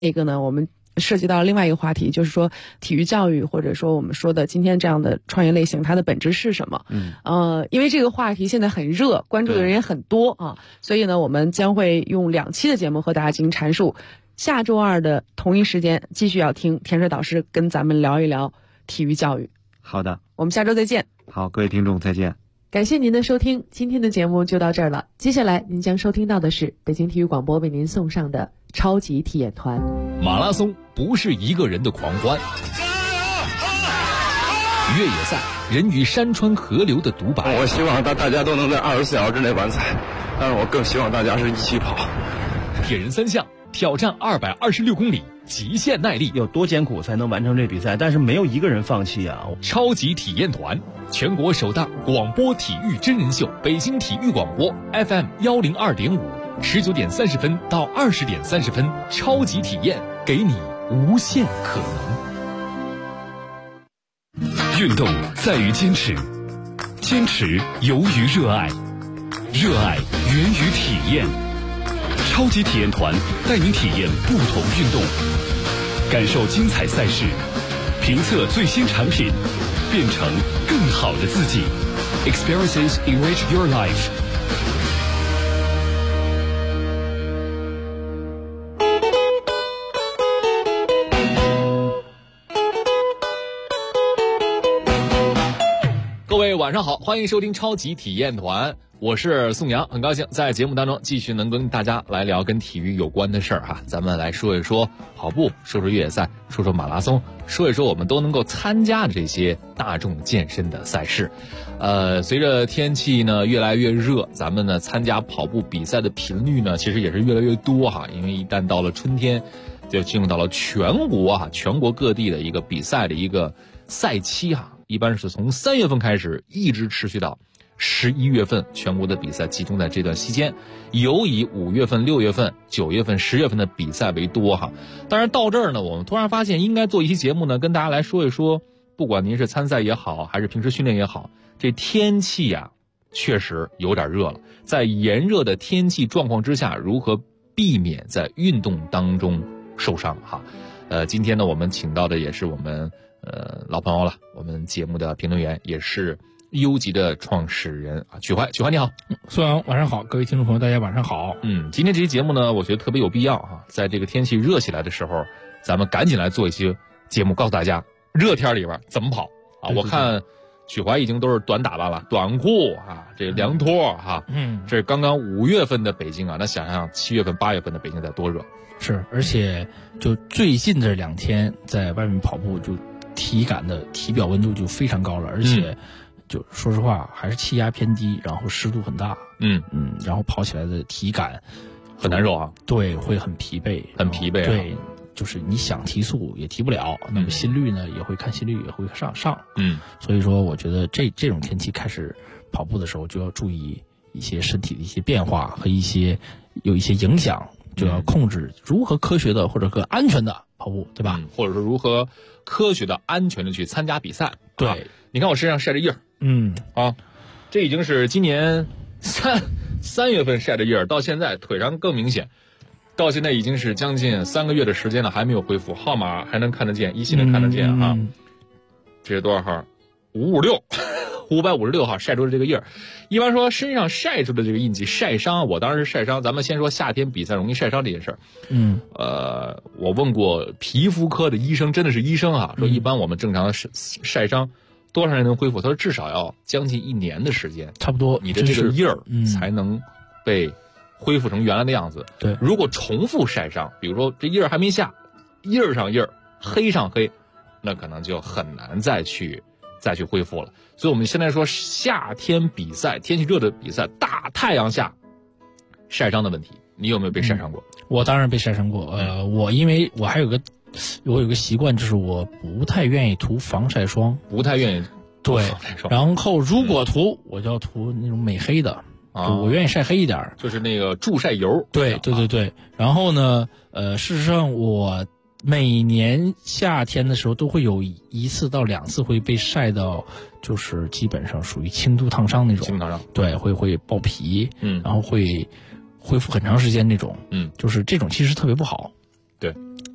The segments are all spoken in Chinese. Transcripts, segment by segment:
那个呢，我们涉及到另外一个话题，就是说体育教育，或者说我们说的今天这样的创业类型，它的本质是什么？因为这个话题现在很热，关注的人也很多啊，所以呢，我们将会用2期的节目和大家进行阐述。下周2的同一时间，继续要听田水导师跟咱们聊一聊体育教育。 好的， 我们下周再见。 好，各位听众再见。 感谢您的收听，今天的节目就到这儿了。接下来您将收听到的是北京体育广播为您送上的超级体验团。 马拉松不是一个人的狂欢，越野赛人与山川河流的独白。 我希望大家都能在24小时之内完赛，但是我更希望大家是一起跑。 铁人3项挑战226公里，极限耐力， 有多艰苦才能完成这比赛，但是没有一个人放弃啊！ 超级体验团，全国首档广播体育真人秀，北京体育广播 FM 102.5，19点30分到20点30分，超级体验，给你无限可能。运动在于坚持，坚持由于热爱，热爱源于体验。超级体验团带您体验不同运动，感受精彩赛事，评测最新产品，变成更好的自己。Experiences enrich your life。各位晚上好，欢迎收听超级体验团，我是宋阳，很高兴在节目当中继续能跟大家来聊跟体育有关的事儿哈。咱们来说一说跑步，说说越野赛，说说马拉松，说一说我们都能够参加的这些大众健身的赛事。随着天气呢越来越热，咱们呢参加跑步比赛的频率呢其实也是越来越多哈，因为一旦到了春天，就进入到了全国各地的一个比赛的一个赛期哈。一般是从3月份开始，一直持续到11月份，全国的比赛集中在这段期间，尤以5月份、6月份、9月份、10月份的比赛为多哈。当然到这儿呢，我们突然发现应该做一期节目呢，跟大家来说一说，不管您是参赛也好，还是平时训练也好，这天气呀，确实有点热了。在炎热的天气状况之下，如何避免在运动当中受伤哈？今天呢，我们请到的也是我们老朋友了，我们节目的评论员，也是优级的创始人啊，曲怀你好。 宋阳晚上好，各位听众朋友大家晚上好。 今天这期节目呢，我觉得特别有必要啊，在这个天气热起来的时候，咱们赶紧来做一些节目，告诉大家热天里边怎么跑啊。我看曲怀已经都是短打扮了，短裤啊，这个凉拖哈，这是刚刚5月份的北京啊，那想想7月份、8月份的北京得多热。 是，而且就最近这2天在外面跑步，就体感的体表温度就非常高了，而且就说实话还是气压偏低，然后湿度很大，然后跑起来的体感很难受啊。 对，会很疲惫，对，就是你想提速也提不了，那么心率呢也会上，所以说我觉得这种天气开始跑步的时候就要注意一些身体的一些变化和有一些影响，就要控制如何科学的或者更安全的跑步，对吧？ 或者说如何科学的、安全的去参加比赛。 对， 你看我身上晒着印儿，这已经是今年3月份晒着印儿，到现在腿上更明显，到现在已经是将近3个月的时间了，还没有恢复，号码还能看得见，依稀能看得见啊。这是多少号？556号晒出了这个印儿。一般说身上晒出的这个印记晒伤，我当然是晒伤。咱们先说夏天比赛容易晒伤这件事儿。我问过皮肤科的医生，真的是医生啊，说一般我们正常的晒伤多长时间能恢复？他说至少要将近1年的时间， 差不多， 你的这个印儿才能被恢复成原来的样子。 对， 如果重复晒伤，比如说这印儿还没下，印儿上印儿，黑上黑，那可能就很难再去恢复了。所以我们现在说夏天比赛，天气热的比赛，大太阳下晒伤的问题，你有没有被晒伤过？ 我当然被晒伤过。我因为我有个习惯，就是我不太愿意涂防晒霜，对，然后如果涂，我就要涂那种美黑的，我愿意晒黑一点， 就是那个助晒油。 对。然后呢，事实上我每年夏天的时候都会有1次到2次会被晒到，就是基本上属于轻度烫伤那种。轻度烫伤。对，会爆皮，然后会恢复很长时间那种，就是这种其实特别不好。 对。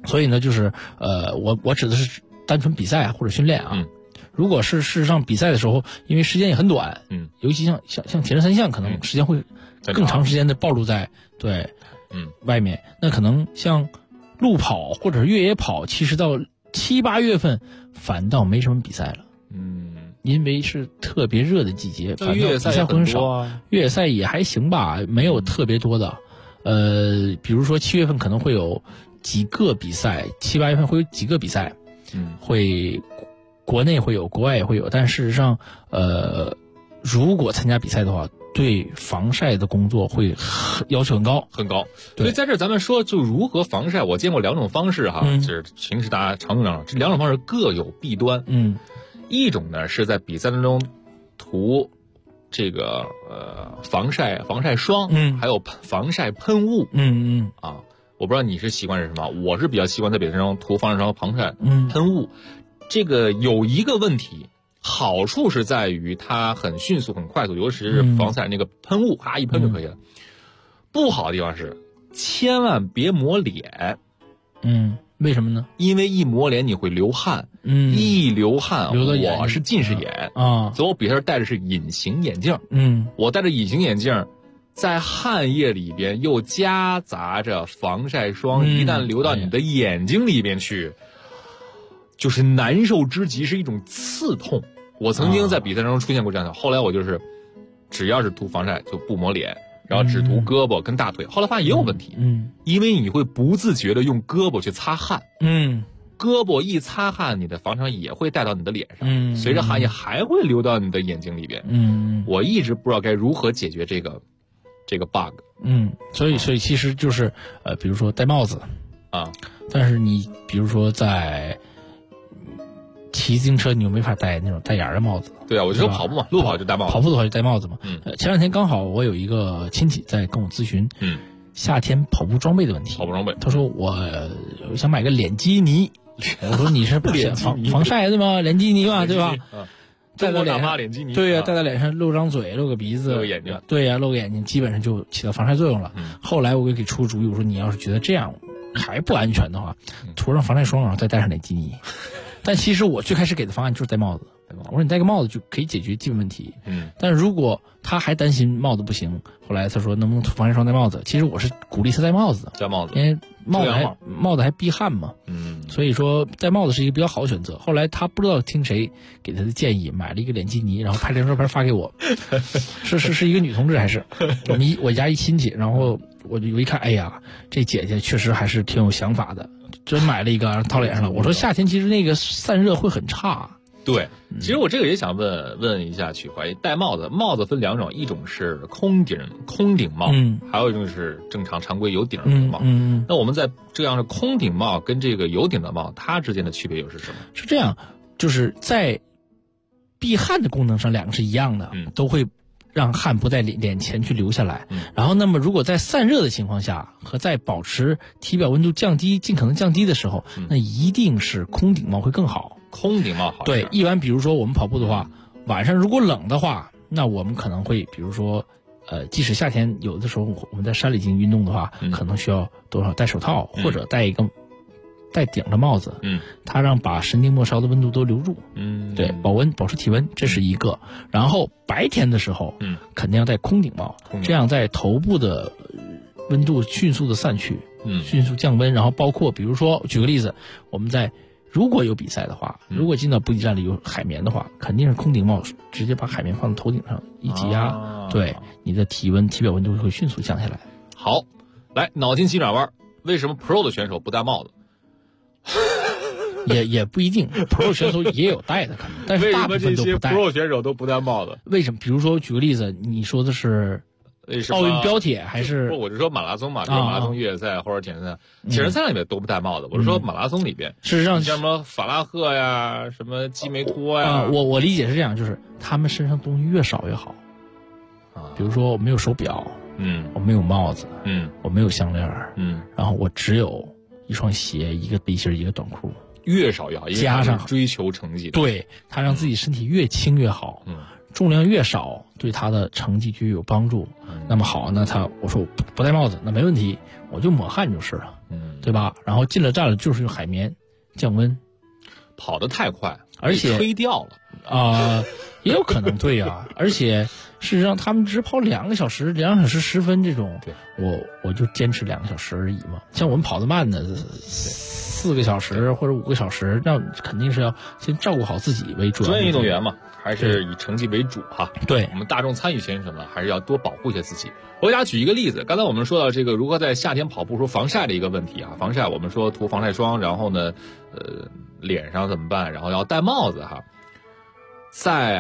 所以呢，就是我指的是单纯比赛或者训练啊。如果是事实上比赛的时候，因为时间也很短，尤其像铁人三项，可能时间会更长时间的暴露在外面。那可能像路跑或者是越野跑，其实到7、8月份反倒没什么比赛了。因为是特别热的季节，反正比赛会很少。越野赛也还行吧，没有特别多的。比如说7月份可能会有几个比赛，7、8月份会有几个比赛，会国内会有，国外也会有。但事实上，如果参加比赛的话，对防晒的工作会要求很高很高。所以在这咱们说就如何防晒，我见过2种方式哈，就是平时大家常用2种，这2种方式各有弊端。一种呢是在比赛当中涂这个防晒霜，还有防晒喷雾。我不知道你是习惯是什么，我是比较习惯在比赛中涂防晒霜和防晒喷雾。这个有一个问题，好处是在于它很迅速很快速，尤其是防晒那个喷雾，一喷就可以了。不好的地方是千万别抹脸。 为什么呢？ 因为一抹脸你会流汗，一流汗我是近视眼啊，所以我比赛时戴的是隐形眼镜。我戴着隐形眼镜，在汗液里边又夹杂着防晒霜，一旦流到你的眼睛里边去，就是难受之极，是一种刺痛。我曾经在比赛中出现过这样的，后来我就是只要是涂防晒就不抹脸，然后只涂胳膊跟大腿，后来发现也有问题。因为你会不自觉的用胳膊去擦汗。胳膊一擦汗，你的防晒霜也会带到你的脸上，随着汗液还会流到你的眼睛里边。我一直不知道该如何解决这个 bug。 所以其实就是比如说戴帽子啊，但是你比如说在骑自行车，你又没法戴那种带眼的帽子。 对啊，我就说跑步嘛，路跑就戴帽子。 跑步的话就戴帽子嘛。前2天刚好我有一个亲戚在跟我咨询，夏天跑步装备的问题。 跑步装备， 他说我想买个脸基尼。我说你是防晒对吗？脸基尼嘛，对吧？戴到脸上，对呀，戴在脸上露张嘴，露个鼻子， 露个眼睛， 对呀，露个眼睛，基本上就起到防晒作用了。后来我给出主意，我说你要是觉得这样还不安全的话，涂上防晒霜，然后再戴上脸基尼。但其实我最开始给的方案就是戴帽子。我说你戴个帽子就可以解决基本问题。但是如果他还担心帽子不行，后来他说能不能涂防晒霜戴帽子？其实我是鼓励他戴帽子，因为帽子还避汗嘛。所以说戴帽子是一个比较好的选择。后来他不知道听谁给他的建议，买了一个脸基尼，然后拍张照片发给我。是一个女同志还是我家一亲戚，然后我一看，哎呀，这姐姐确实还是挺有想法的，真买了一个套脸上了。我说夏天其实那个散热会很差。 对，其实我这个也想问一下曲怀，戴帽子分2种，一种是空顶帽，还有一种是正常常规有顶的帽。那我们在这样的空顶帽跟这个有顶的帽，它之间的区别又是什么？ 是这样，就是在避汗的功能上2个是一样的，都会让汗不在脸前去流下来。然后那么如果在散热的情况下和在保持体表温度尽可能降低的时候，那一定是空顶帽会更好。 空顶帽好。 对，一般比如说我们跑步的话，晚上如果冷的话，那我们可能会比如说即使夏天有的时候我们在山里进行运动的话，可能需要多少戴手套，或者戴一个带顶的帽子，它让把神经末梢的温度都留住，对，保持体温，这是一个。然后白天的时候，肯定要戴空顶帽，这样在头部的温度迅速的散去，迅速降温。然后包括比如说举个例子，我们在如果有比赛的话，如果进到补给站里有海绵的话，肯定是空顶帽直接把海绵放在头顶上一挤压，对，你的体表温度会迅速降下来。 好，来脑筋急转弯，为什么 Pro 的选手不戴帽子？ 也不一定，Pro 选手也有戴的可能，但是大部分都不戴。 为什么这些 Pro 选手都不戴帽子？ 为什么？比如说举个例子，你说的是奥运标铁还是？ 我就说马拉松嘛，就是马拉松越野赛或者铁人赛，铁人赛里面都不戴帽子。我是说马拉松里边， 事实上像什么法拉赫呀，什么基梅托呀， 我理解是这样，就是他们身上东西越少越好。比如说我没有手表，我没有帽子，我没有项链，然后我只有一双鞋、一个背心、一个短裤， 越少越好， 加上追求成绩， 对，他让自己身体越轻越好，重量越少，对他的成绩就有帮助。那么好，那我说不戴帽子，那没问题，我就抹汗就是了。 对吧？然后进了站了就是用海绵降温， 跑得太快， 而且吹掉了也有可能对啊。而且事实上他们只跑2个小时，2小时10分这种， 对， 我就坚持2个小时而已嘛。像我们跑得慢的4个小时或者5个小时，那肯定是要先照顾好自己为主要。 专业运动员嘛，还是以成绩为主哈。 对， 我们大众参与选手呢，还是要多保护一下自己。我给大家举一个例子，刚才我们说到这个如何在夏天跑步说防晒的一个问题啊，防晒我们说涂防晒霜，然后呢，脸上怎么办？然后要戴帽子哈。在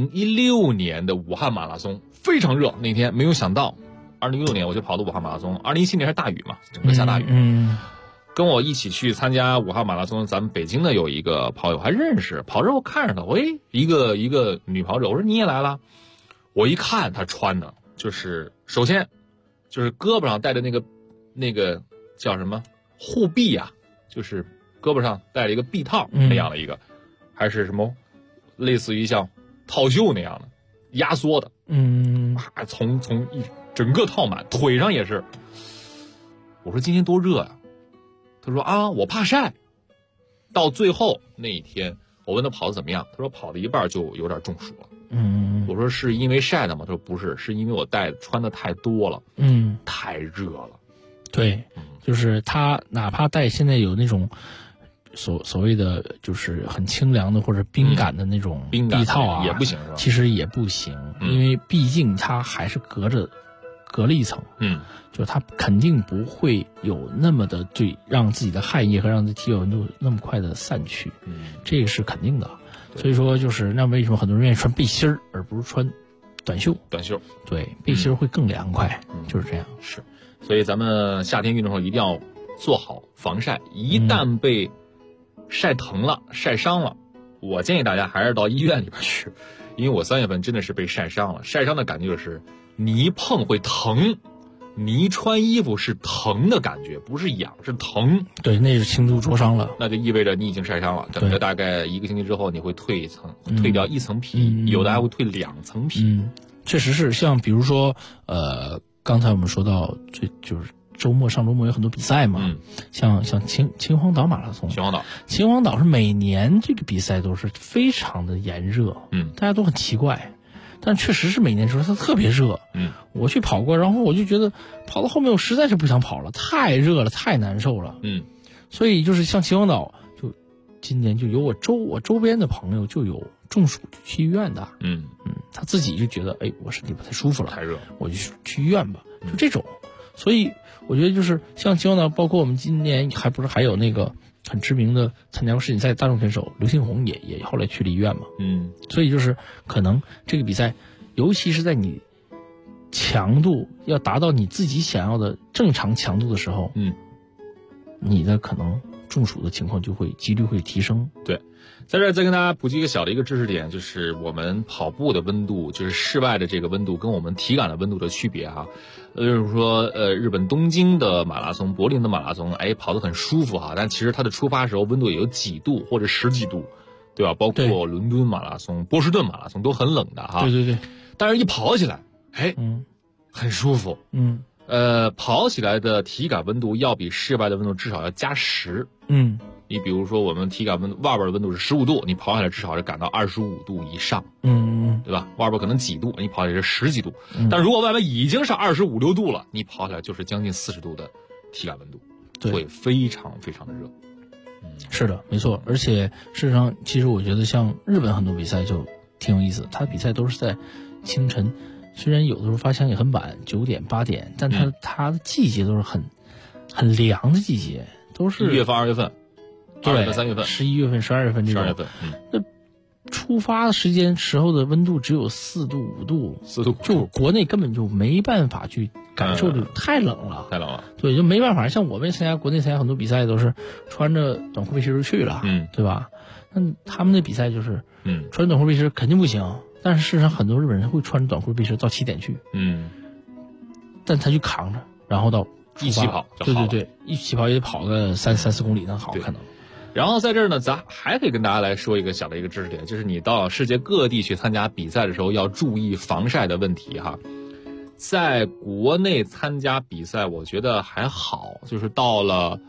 2016年的武汉马拉松非常热，那天没有想到，2016年我就跑的武汉马拉松，2017年是大雨嘛，整个下大雨。跟我一起去参加武汉马拉松，咱们北京的有一个跑友还认识，跑着我看着他，一个女跑者，我说你也来了，我一看他穿的就是首先就是胳膊上戴的那个叫什么护臂啊，就是胳膊上戴了一个臂套那样的一个，还是什么类似于像套袖那样的压缩的，从整个套满，腿上也是。我说今天多热呀，他说啊，我怕晒。到最后那一天，我问他跑得怎么样，他说跑了一半就有点中暑了。我说是因为晒的吗？他说不是，是因为我穿的太多了，太热了。 对，就是他哪怕戴现在有那种所谓的就是很清凉的或者冰感的那种臂套啊， 也不行是吧？ 其实也不行，因为毕竟它还是隔了一层，就是它肯定不会有那么的对让自己的汗液和让自己体温度那么快的散去，这个是肯定的。所以说就是那为什么很多人愿意穿背心而不是穿短袖？对，背心会更凉快，就是这样。 是，所以咱们夏天运动的时候一定要做好防晒，一旦被晒疼了、晒伤了，我建议大家还是到医院里边去，因为我3月份真的是被晒伤了，晒伤的感觉就是你一碰会疼，你一穿衣服是疼的感觉，不是痒，是疼。 对，那是轻度灼伤了， 那就意味着你已经晒伤了。等着大概1个星期之后，你会退掉1层皮，有的还会退2层皮。 确实是，像比如说，刚才我们说到，就是上周末有很多比赛嘛，像秦皇岛马拉松，秦皇岛是每年这个比赛都是非常的炎热，大家都很奇怪。但确实是每年说它特别热，我去跑过，然后我就觉得跑到后面我实在是不想跑了，太热了，太难受了，所以就是像秦皇岛，就今年就有我周边的朋友就有中暑去医院的，他自己就觉得我身体不太舒服了， 太热， 我就去医院吧，就这种。所以我觉得就是像秦皇岛，包括我们今年还有那个很知名的参加过世锦赛的大众选手刘信宏也后来去了医院嘛，所以就是可能这个比赛，尤其是在你强度要达到你自己想要的正常强度的时候，你的可能中暑的情况几率会提升。 对，在这儿再跟大家普及一个小的一个知识点，就是我们跑步的温度，就是室外的这个温度跟我们体感的温度的区别哈。就是说日本东京的马拉松、柏林的马拉松，跑得很舒服哈，但其实它的出发时候温度也有几度或者10几度，对吧？包括伦敦马拉松、波士顿马拉松都很冷的哈。 对。 但是一跑起来，很舒服。跑起来的体感温度要比室外的温度至少要加10。你比如说我们体感温度外边的温度是15度，你跑起来至少是感到25度以上，对吧？外边可能几度，你跑起来是10几度，但如果外边已经是25、6度了，你跑起来就是将近40度的体感温度，会非常非常的热。 是的，没错。而且事实上，其实我觉得像日本很多比赛就挺有意思，它比赛都是在清晨，虽然有的时候发枪也很晚，9点、8点，但它的季节都是很凉的季节，都是 1月份、2月份。2月份、3月份、 11月份、12月份这种。 12月份， 那出发的时候的温度只有4度、5度，就国内根本就没办法去感受，就太冷了， 太冷了。 对，就没办法。像我们国内参加很多比赛都是穿着短裤背心就去了，对吧？那他们的比赛就是，穿短裤背心肯定不行。但是事实上，很多日本人会穿短裤背心到起点去，但他就扛着，然后到一起跑， 对，一起跑也得跑个3、4公里能好可能。 然后在这儿呢，咱还可以跟大家来说一个小的一个知识点，就是你到世界各地去参加比赛的时候要注意防晒的问题哈。在国内参加比赛，我觉得还好，就是到了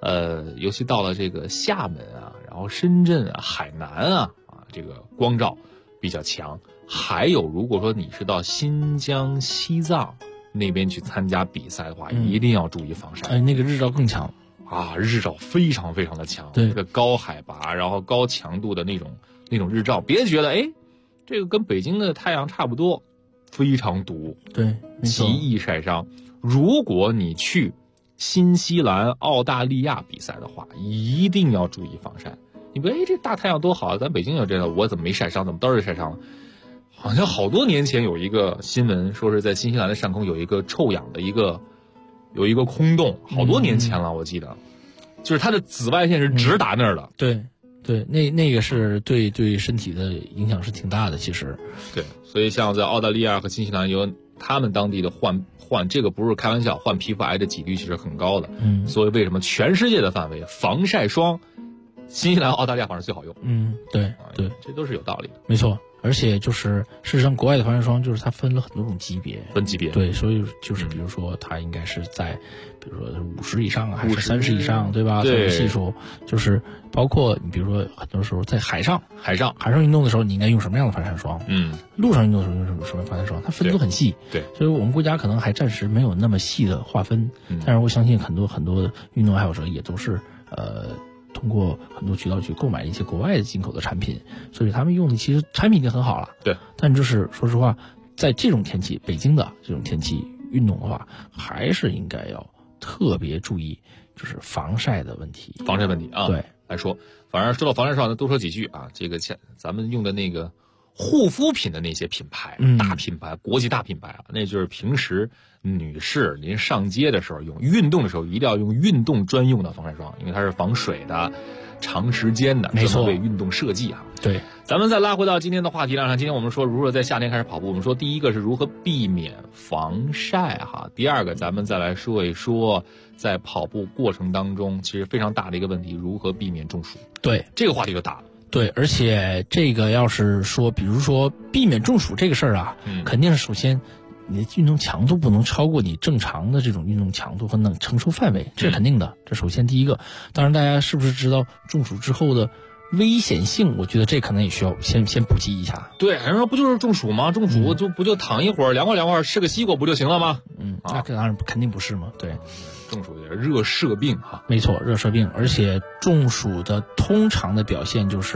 尤其到了这个厦门啊，然后深圳啊、海南啊，这个光照比较强。还有，如果说你是到新疆、西藏那边去参加比赛的话，一定要注意防晒。 那个日照更强啊，日照非常非常的强。 对， 这个高海拔，然后高强度的那种日照，别觉得这个跟北京的太阳差不多，非常毒。 对， 极易晒伤。如果你去新西兰、澳大利亚比赛的话，一定要注意防晒。你别这大太阳多好，咱北京有这个，我怎么没晒伤？怎么都是晒伤了？好像好多年前有一个新闻，说是在新西兰的上空有一个臭氧的有一个空洞，好多年前了，我记得，就是它的紫外线是直达那儿的。 对，那个是对身体的影响是挺大的，其实。 对，所以像在澳大利亚和新西兰有他们当地的患这个不是开玩笑，患皮肤癌的几率其实很高的。所以为什么全世界的范围防晒霜，新西兰、澳大利亚反而最好用？ 对， 这都是有道理的。 没错。而且就是事实上，国外的防晒霜就是它分了很多种级别，对，所以就是比如说它应该是在，比如说50以上还是30以上，对吧？ 对， 系数就是包括你比如说很多时候在海上运动的时候，你应该用什么样的防晒霜？路上运动的时候用什么防晒霜？它分都很细。 对， 所以我们国家可能还暂时没有那么细的划分，但是我相信很多的运动爱好者也都是通过很多渠道去购买一些国外的进口的产品，所以他们用的其实产品已经很好了。 对， 但就是说实话，在这种天气，北京的这种天气运动的话，还是应该要特别注意，就是防晒的问题。 防晒问题啊， 对， 来说，反正说到防晒霜呢，多说几句啊。这个咱们用的那个护肤品的那些品牌，大品牌、国际大品牌啊，那就是平时女士您上街的时候用，运动的时候一定要用运动专用的防晒霜，因为它是防水的、长时间的， 没错， 为运动设计啊。 对， 咱们再拉回到今天的话题上，今天我们说如何在夏天开始跑步，我们说第一个是如何避免防晒哈，第二个咱们再来说一说在跑步过程当中其实非常大的一个问题，如何避免中暑。 对， 这个话题就大了。 对，而且这个要是说，比如说避免中暑这个事儿啊，肯定是首先你的运动强度不能超过你正常的这种运动强度和能承受范围，这是肯定的。这首先第一个。当然，大家是不是知道中暑之后的危险性？我觉得这可能也需要先普及一下。 对，人说不就是中暑吗？中暑不就躺一会儿，凉快吃个西瓜不就行了吗？ 那当然肯定不是嘛。对。 中暑的热射病哈， 没错，热射病，而且中暑的通常的表现就是，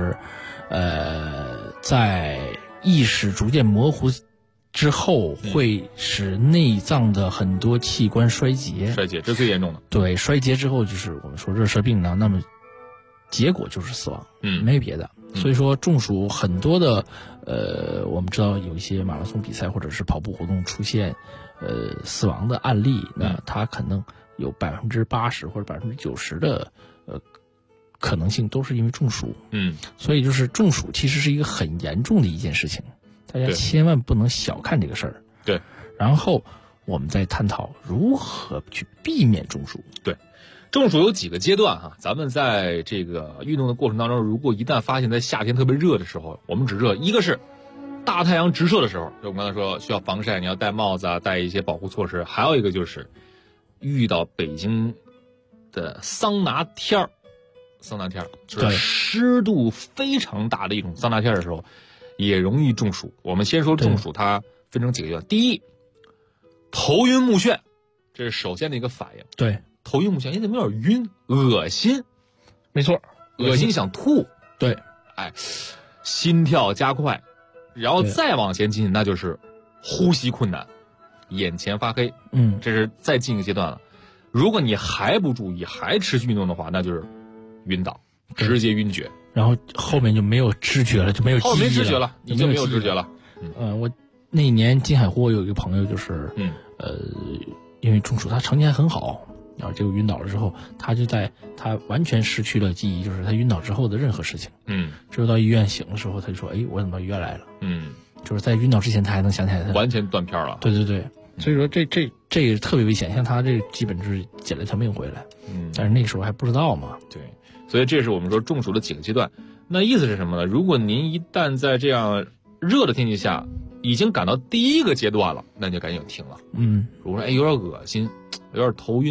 在意识逐渐模糊之后，会使内脏的很多器官衰竭， 这是最严重的。 对，衰竭之后就是我们说热射病呢，那么结果就是死亡，没别的。所以说中暑很多的，我们知道有一些马拉松比赛或者是跑步活动出现，死亡的案例，那它可能有80%或者90%的可能性都是因为中暑。所以就是中暑其实是一个很严重的一件事情，大家千万不能小看这个事儿。 对， 然后我们再探讨如何去避免中暑。 对，中暑有几个阶段哈，咱们在这个运动的过程当中，如果一旦发现在夏天特别热的时候，我们指热，一个是大太阳直射的时候，就我们刚才说需要防晒，你要戴帽子啊，戴一些保护措施。还有一个就是遇到北京的桑拿天儿，就是湿度非常大的一种桑拿天的时候，也容易中暑。我们先说中暑，它分成几个阶段。第一，头晕目眩，这是首先的一个反应。 对， 头晕目眩，你怎么有点晕，恶心？ 没错， 恶心想吐。 对， 心跳加快，然后再往前进，那就是呼吸困难，眼前发黑。这是再进一个阶段了。如果你还不注意，还持续运动的话，那就是晕倒，直接晕厥。 然后后面就没有知觉了，就没有记忆了， 没知觉了，你就没有知觉了。 我那一年金海湖有一个朋友，就是因为中暑，他成绩还很好，然后结果晕倒了之后，他完全失去了记忆，就是他晕倒之后的任何事情。只有到医院醒的时候，他就说：“哎，我怎么到医院来了？”就是在晕倒之前，他还能想起来，他完全断片了。 对，所以说这个特别危险，像他这基本是捡了一条命回来。但是那个时候还不知道嘛。 对，所以这是我们说中暑的几个阶段。那意思是什么呢？如果您一旦在这样热的天气下已经感到第一个阶段了，那你就赶紧停了。如果说有点恶心，有点头晕，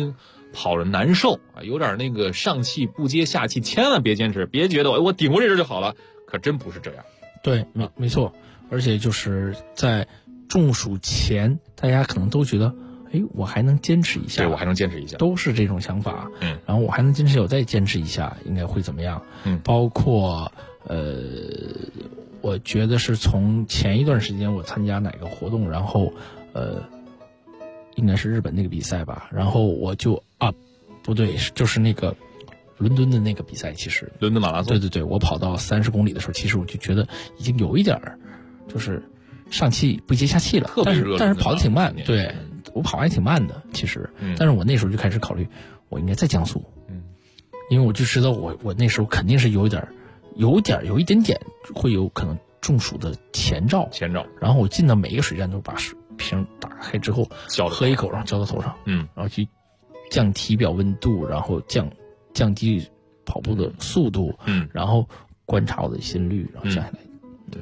跑着难受啊，有点那个上气不接下气，千万别坚持，别觉得我顶过这阵就好了，可真不是这样。 对，没错，而且就是在中暑前，大家可能都觉得，我还能坚持一下， 对，我还能坚持一下， 都是这种想法。然后我还能坚持，我再坚持一下，应该会怎么样？包括我觉得是从前一段时间我参加哪个活动，然后应该是日本那个比赛吧，然后我就不对，就是那个伦敦的那个比赛，其实伦敦马拉松， 对，我跑到30公里的时候，其实我就觉得已经有一点就是上气不接下气了，但是跑得挺慢，对，我跑还挺慢的，其实，但是我那时候就开始考虑，我应该再降速，因为我就知道我那时候肯定是有一点点会有可能中暑的前兆，然后我进到每一个水站都把水瓶打开之后，喝一口，然后浇到头上，然后去降体表温度，然后降低跑步的速度，然后观察我的心率，然后降下来， 对。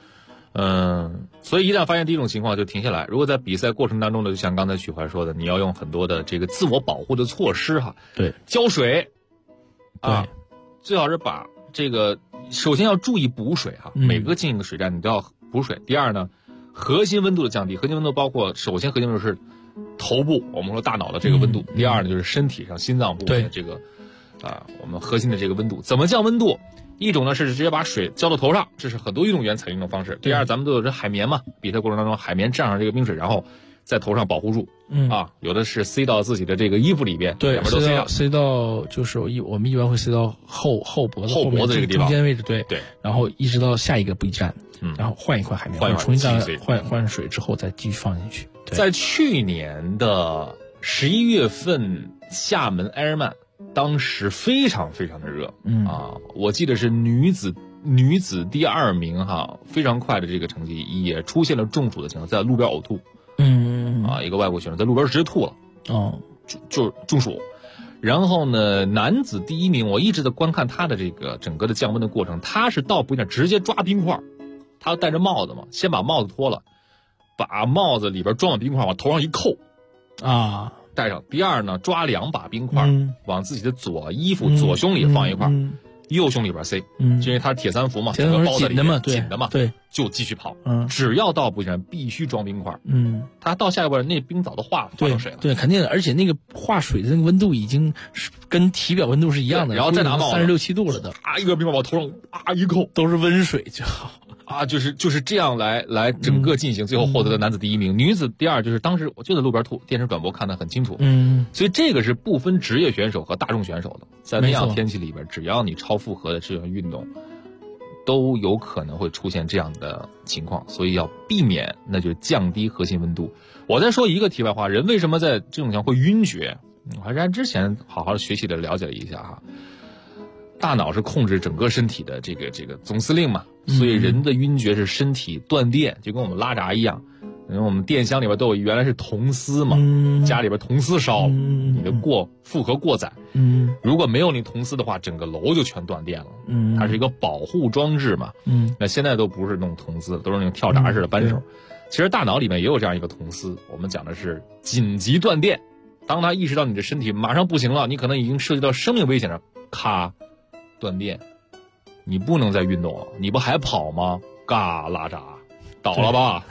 所以一旦发现第一种情况就停下来。如果在比赛过程当中呢，就像刚才曲怀说的，你要用很多的这个自我保护的措施哈。 对， 浇水， 对， 最好是把这个首先要注意补水哈，每个进一个水站你都要补水。第二呢，核心温度的降低，核心温度包括首先核心温度是头部，我们说大脑的这个温度。第二呢就是身体上心脏部分的这个我们核心的这个温度。怎么降温度？一种呢是直接把水浇到头上，这是很多运动员采用的方式。第二，咱们都有这海绵嘛，比赛过程当中海绵蘸上这个冰水，然后在头上保护住。有的是塞到自己的这个衣服里边， 对， 两边都塞上， 塞到就是我们一般会塞到后脖子这个地方中间位置，对， 然后一直到下一个补给站，然后换一块海绵，重新换水之后再继续放进去。 在去年的11月份，厦门 Ironman 当时非常非常的热，我记得是女子第2名哈，非常快的这个成绩，也出现了中暑的情况，在路边呕吐，一个外国选手在路边直接吐了，就中暑。然后呢，男子第1名，我一直在观看他的这个整个的降温的过程，他是到补给站直接抓冰块，他戴着帽子嘛，先把帽子脱了，把帽子里边装的冰块往头上一扣，戴上。第二呢，抓2把冰块，往自己的左胸里放一块，右胸里边塞，因为它是铁3伏嘛，整个包在里面紧的嘛， 对， 就继续跑。只要到补给站必须装冰块。他到下一步那冰早都化成水了。 对，肯定的，而且那个化水的那个温度已经是跟体表温度是一样的， 然后再拿帽子 36、7度了的， 一个冰块往头上一扣， 都是温水就好。 就是这样来整个进行，最后获得了男子第1名，女子第2，就是当时我就在路边吐，电视转播看得很清楚。所以这个是不分职业选手和大众选手的，在那样天气里边，只要你超负荷的这种运动，都有可能会出现这样的情况，所以要避免，那就是降低核心温度。我再说一个题外话，人为什么在这种情况会晕厥？我还是按之前好好学习的了解了一下哈。大脑是控制整个身体的这个总司令嘛，所以人的晕厥是身体断电，就跟我们拉闸一样。因为我们电箱里边都有原来是铜丝嘛，家里边铜丝烧，你的负荷过载，如果没有你铜丝的话，整个楼就全断电了。它是一个保护装置嘛。那现在都不是弄铜丝，都是那种跳闸式的扳手。其实大脑里面也有这样一个铜丝，我们讲的是紧急断电。当他意识到你的身体马上不行了，你可能已经涉及到生命危险了，咔。断电，你不能再运动了，你不还跑吗？嘎拉闸，倒了吧？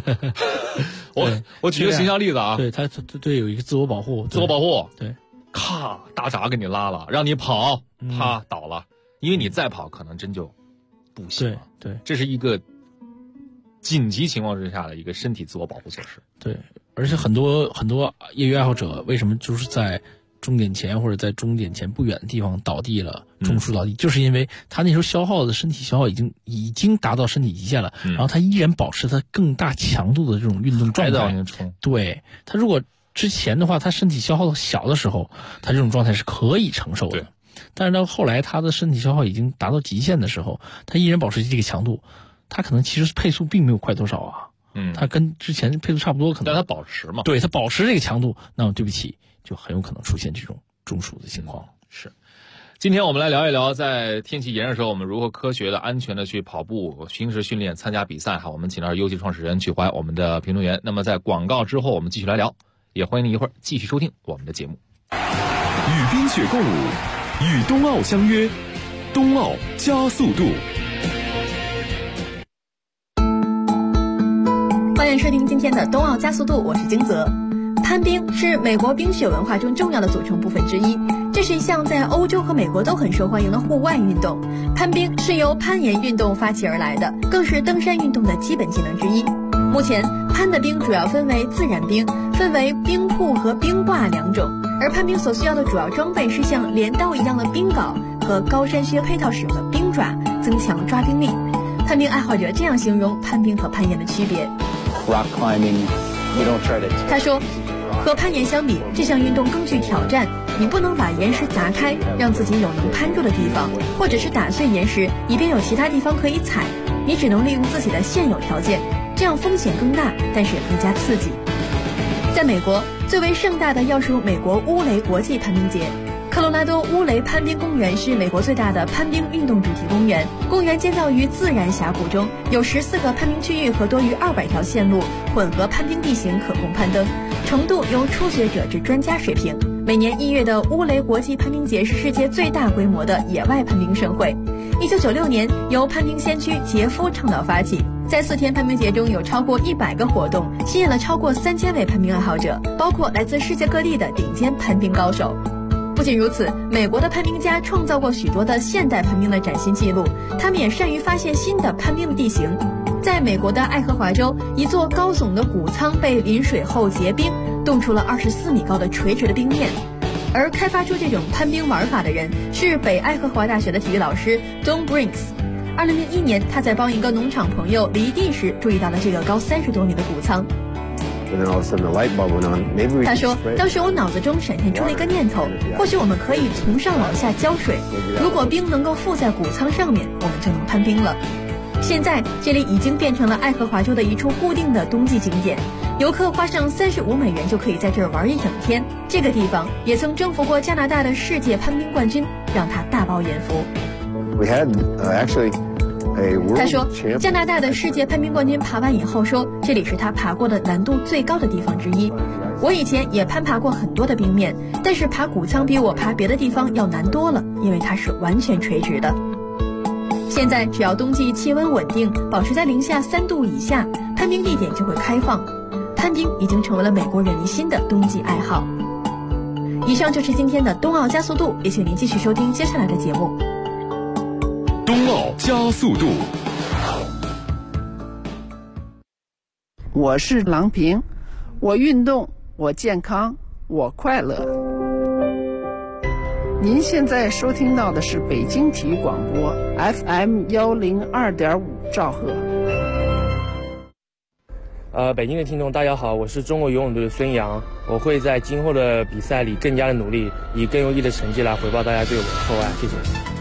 我举个形象例子啊， 对他对有一个自我保护，对， 咔大闸给你拉了，让你跑，啪倒了，因为你再跑可能真就不行了。 对， 这是一个紧急情况之下的一个身体自我保护措施。 对，而且很多业余爱好者为什么就是在终点前或者在终点前不远的地方倒地了，中暑倒地，就是因为他那时候消耗的身体消耗已经达到身体极限了，然后他依然保持他更大强度的这种运动状态。对，他如果之前的话，他身体消耗小的时候，他这种状态是可以承受的。但是到后来他的身体消耗已经达到极限的时候，他依然保持这个强度，他可能其实配速并没有快多少啊。他跟之前配速差不多，可能但他保持嘛。 对，他保持这个强度，那么对不起，就很有可能出现这种中暑的情况。 是，今天我们来聊一聊，在天气炎热的时候，我们如何科学的、安全的去跑步、平时训练、参加比赛。哈，我们请到优级创始人曲怀，我们的评论员。那么在广告之后，我们继续来聊，也欢迎你一会儿继续收听我们的节目。 与冰雪共舞，与冬奥相约，冬奥加速度。 欢迎收听今天的冬奥加速度，我是金泽。攀冰是美国冰雪文化中重要的组成部分之一，这是一项在欧洲和美国都很受欢迎的户外运动。攀冰是由攀岩运动发起而来的，更是登山运动的基本技能之一。目前攀的冰主要分为自然冰，分为冰瀑和冰挂两种，而攀冰所需要的主要装备是像镰刀一样的冰镐和高山靴配套使用的冰爪，增强抓冰力。攀冰爱好者这样形容攀冰和攀岩的区别。 Rock climbing, you don't try to... 他说，和攀岩相比，这项运动更具挑战。你不能把岩石砸开，让自己有能攀住的地方，或者是打碎岩石，以便有其他地方可以踩。你只能利用自己的现有条件，这样风险更大，但是也更加刺激。在美国，最为盛大的要数美国乌雷国际攀冰节。科罗拉多乌雷攀冰公园是美国最大的攀冰运动主题公园。公园建造于自然峡谷中，有14个攀冰区域和多于200条线路，混合攀冰地形可供攀登，程度由初学者至专家水平。每年1月的乌雷国际攀冰节是世界最大规模的野外攀冰盛会。1996年由攀冰先驱杰夫倡导发起，在4天攀冰节中有超过100个活动，吸引了超过3000位攀冰爱好者，包括来自世界各地的顶尖攀冰高手。不仅如此，美国的攀冰家创造过许多的现代攀冰的崭新纪录，他们也善于发现新的攀冰的地形。在美国的爱荷华州，一座高耸的谷仓被淋水后结冰，冻出了24米高的垂直的冰面。而开发出这种攀冰玩法的人是北爱荷华大学的体育老师 Don Brinks。2001年，他在帮一个农场朋友犁地时注意到了这个高30多米的谷仓。他说，当时我脑子中闪现出了一个念头，或许我们可以从上往下浇水，如果冰能够附在谷仓上面，我们就能攀冰了。现在这里已经变成了爱荷华州的一处固定的冬季景点，游客花上$35就可以在这儿玩一整天。这个地方也曾征服过加拿大的世界攀冰冠军，让他大饱眼福。他说，加拿大的世界攀冰冠军爬完以后说，这里是他爬过的难度最高的地方之一。我以前也攀爬过很多的冰面，但是爬谷仓比我爬别的地方要难多了，因为它是完全垂直的。现在只要冬季气温稳定，保持在-3度以下，攀冰地点就会开放。攀冰已经成为了美国人民新的冬季爱好。以上就是今天的冬奥加速度，也请您继续收听接下来的节目。 冬奥加速度。 我是郎平，我运动，我健康，我快乐。您现在收听到的是北京体育广播 FM 102.5兆赫。 北京的听众大家好，我是中国游泳队的孙杨，我会在今后的比赛里更加的努力，以更优异的成绩来回报大家对我的厚爱，谢谢。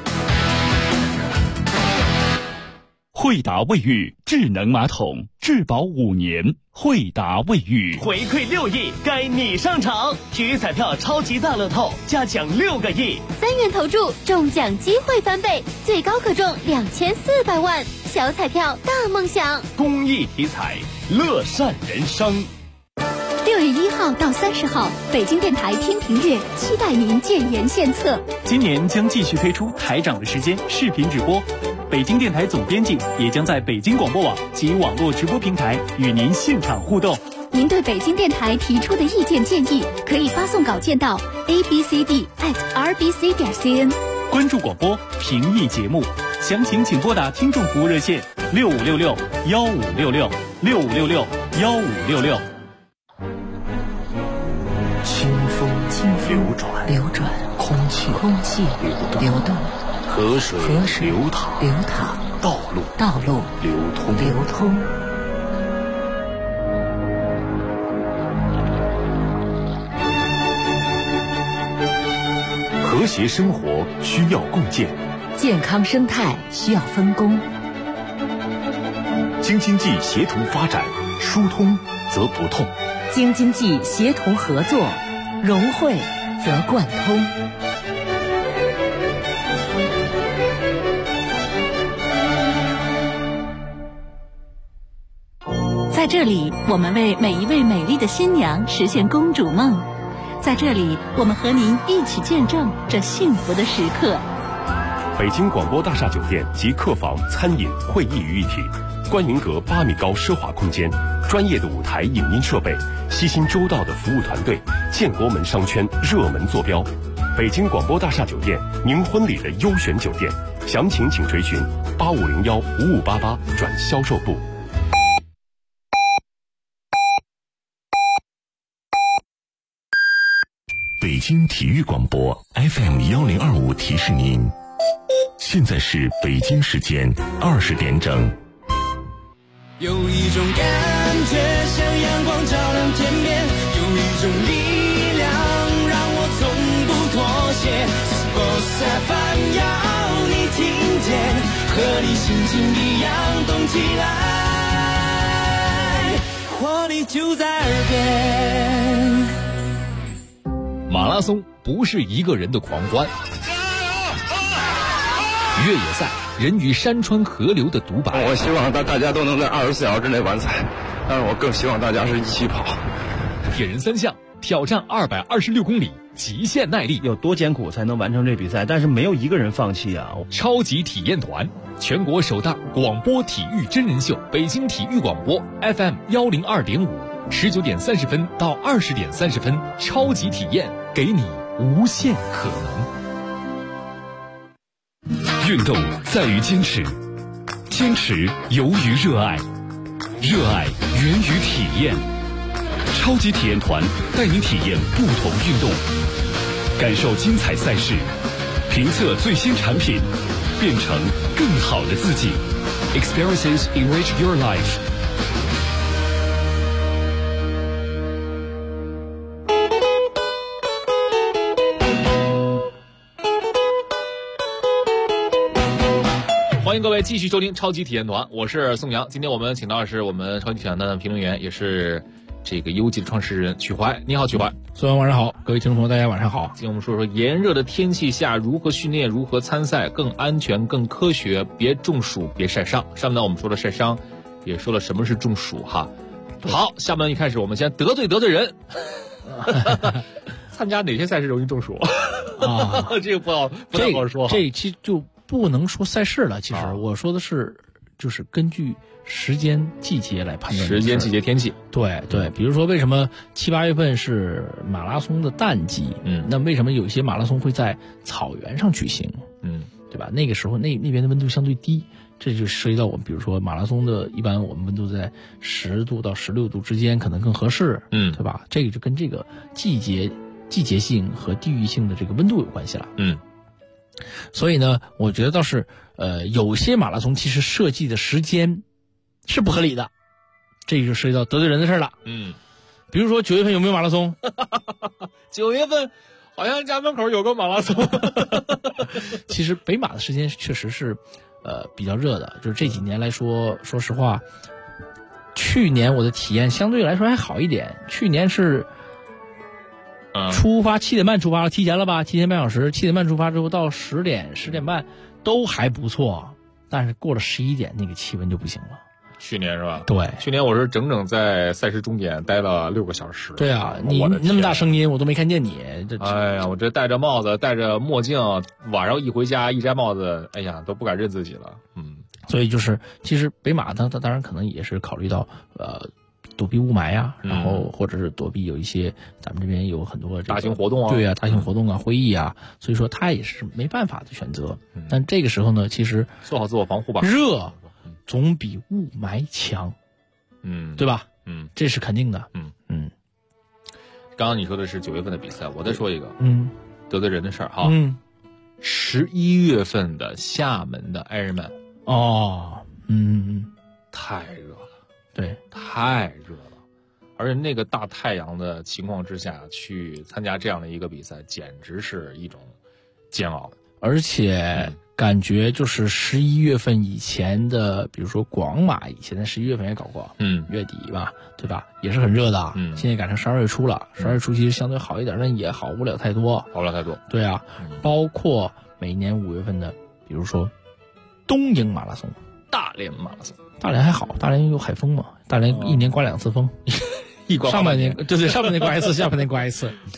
惠达卫浴智能马桶，质保5年。惠达卫浴回馈6亿，该你上场！体育彩票超级大乐透，加奖6个亿 ，3元投注，中奖机会翻倍，最高可中2400万。小彩票大梦想， 公益体彩，乐善人生。 6月1号到30号，北京电台听评乐，期待您建言献策。 今年将继续推出台长的时间视频直播，北京电台总编辑也将在北京广播网及网络直播平台与您现场互动。 您对北京电台提出的意见建议，可以发送稿件到 abcd@rbc.cn。 关注广播，评议节目，详情请拨打听众服务热线6566-1566，6566-1566。 清风流转，空气流动，河水流淌，道路流通。 和谐生活需要共建， 健康生态需要分工。 京津冀协同发展，疏通则不痛； 京津冀协同合作，融汇则贯通。 在这里，我们为每一位美丽的新娘实现公主梦。 在这里，我们和您一起见证这幸福的时刻。 北京广播大厦酒店集客房、餐饮、会议于一体，观云阁8米高奢华空间，专业的舞台影音设备，悉心周到的服务团队，建国门商圈热门坐标。北京广播大厦酒店，您婚礼的优选酒店，详情请垂询8501-5588转销售部。 北京体育广播 FM1025提示您，现在是北京时间20点整。 有一种感觉像阳光照亮天边，有一种力量让我从不妥协。Sports FM 要你听见，和你心情一样动起来，活力就在耳边。 马拉松不是一个人的狂欢，越野赛人与山川河流的独白。 我希望大家都能在24小时之内完赛，但是我更希望大家是一起跑。 铁人3项挑战226公里，极限耐力， 有多艰苦才能完成这比赛？但是没有一个人放弃啊！ 超级体验团，全国首档广播体育真人秀，北京体育广播 FM102.5，19点30分到20点30分，超级体验，给你无限可能。 运动在于坚持，坚持由于热爱，热爱源于体验。超级体验团带您体验不同运动，感受精彩赛事，评测最新产品，变成更好的自己。Experiences enrich your life。 欢迎各位继续收听超级体验团，我是宋阳。今天我们请到的是我们超级体验团的评论员，也是这个优记的创始人曲怀。你好，曲怀。 宋阳晚上好，各位听众朋友大家晚上好。 今天我们说说炎热的天气下如何训练，如何参赛更安全更科学，别中暑别晒伤。上面呢我们说了晒伤，也说了什么是中暑哈。好，下面一开始我们先得罪人。参加哪些赛事容易中暑啊？这个不太好说。 这期就不能说赛事了，其实我说的是，就是根据时间、季节来判断。 时间、季节、天气。 对，比如说为什么7、8月份是马拉松的淡季？那为什么有些马拉松会在草原上举行？对吧？那个时候那边的温度相对低，这就涉及到我们，比如说马拉松的，一般我们温度在10度到16度之间可能更合适，对吧？这个就跟这个季节性和地域性的这个温度有关系了。所以呢，我觉得倒是，有些马拉松其实设计的时间是不合理的，这就涉及到得罪人的事了。比如说9月份有没有马拉松 ？9月份好像家门口有个马拉松。 其实北马的时间确实是，比较热的，就是这几年来说，说实话，去年我的体验相对来说还好一点，去年是。出发7点半出发了，提前了吧？提前半小时，7点半出发之后到10点半都还不错，但是过了11点那个气温就不行了。 去年是吧？ 对， 去年我是整整在赛事终点待了6个小时。 对啊，你那么大声音我都没看见你。 哎呀，我这戴着帽子戴着墨镜，晚上一回家一摘帽子，哎呀都不敢认自己了。 所以就是其实北马它当然可能也是考虑到躲避雾霾呀，然后或者是躲避有一些咱们这边有很多大型活动啊， 对啊，大型活动啊，会议啊，所以说它也是没办法的选择。但这个时候呢，其实做好自我防护吧， 热总比雾霾强，对吧？这是肯定的。 刚刚你说的是9月份的比赛，我再说一个，得罪人的事儿哈。11月份的厦门的 Ironman， 太热了。 对， 太热了，而且那个大太阳的情况之下去参加这样的一个比赛，简直是一种煎熬。 而且感觉就是11月份以前的，比如说广马以前在11月份也搞过，月底吧，对吧？也是很热的，现在改成12月初了。12月初其实相对好一点，但也好不了太多，对啊，包括每年5月份的，比如说东营马拉松、 大连马拉松。 大连还好，大连有海风嘛，大连一年刮2次风， 一刮上半年对上半年刮一次，下半年刮一次。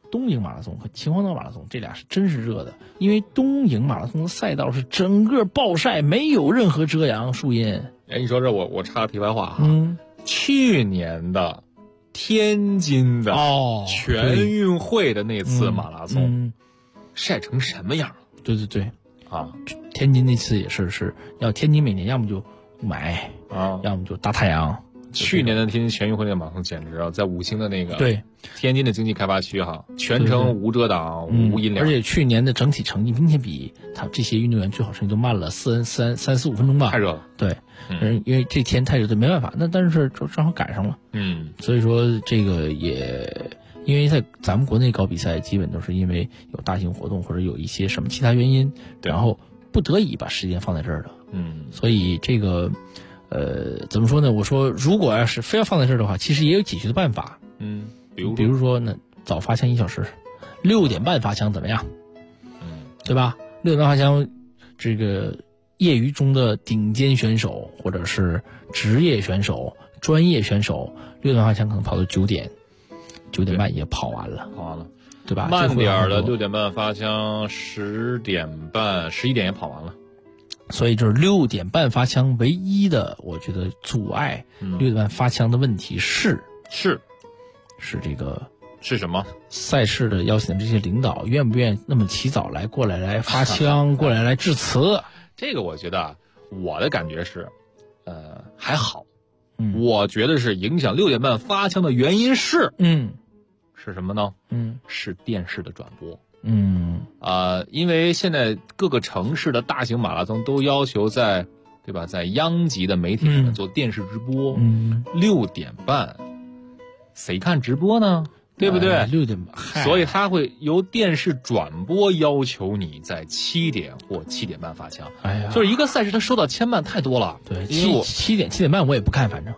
东营马拉松和秦皇岛马拉松，这俩是真是热的，因为东营马拉松的赛道是整个暴晒，没有任何遮阳树荫。 你说这我插个题外话哈，去年的天津的全运会的那次马拉松，晒成什么样？ 对对对，啊，天津那次也是要天津每年要么就雾霾啊，要么就大太阳。 去年的天津全运会那马拉松简直啊，在五星的那个对天津的经济开发区哈，全程无遮挡、无阴凉， 而且去年的整体成绩明显比他这些运动员最好成绩都慢了3、4、5分钟吧。 太热了， 对，因为这天太热，对，没办法，那但是正好赶上了，所以说这个也因为在咱们国内搞比赛，基本都是因为有大型活动或者有一些什么其他原因，然后不得已把时间放在这儿的，所以这个。怎么说呢？我说，如果要是非要放在这儿的话，其实也有解决的办法。比如说呢，早发枪1小时，6点半发枪怎么样？对吧？6点半发枪，这个业余中的顶尖选手或者是职业选手、专业选手，6点半发枪可能跑到9点半也跑完了，对吧？ 慢点的6点半发枪，10点半、11点也跑完了。 所以就是6点半发枪，唯一的我觉得阻碍6点半发枪的问题是这个是什么？ 赛事的邀请的这些领导愿不愿意那么起早过来发枪，过来致辞？ 这个我觉得我的感觉是，还好。我觉得是影响6点半发枪的原因是什么呢？是电视的转播。因为现在各个城市的大型马拉松都要求在央级的媒体上面做电视直播。6点半，谁看直播呢？对不对 ？6点半， 所以他会由电视转播要求你在7点或7点半发枪。 哎呀， 就是一个赛事，他收到牵绊太多了。 对，7点半我也不看，反正。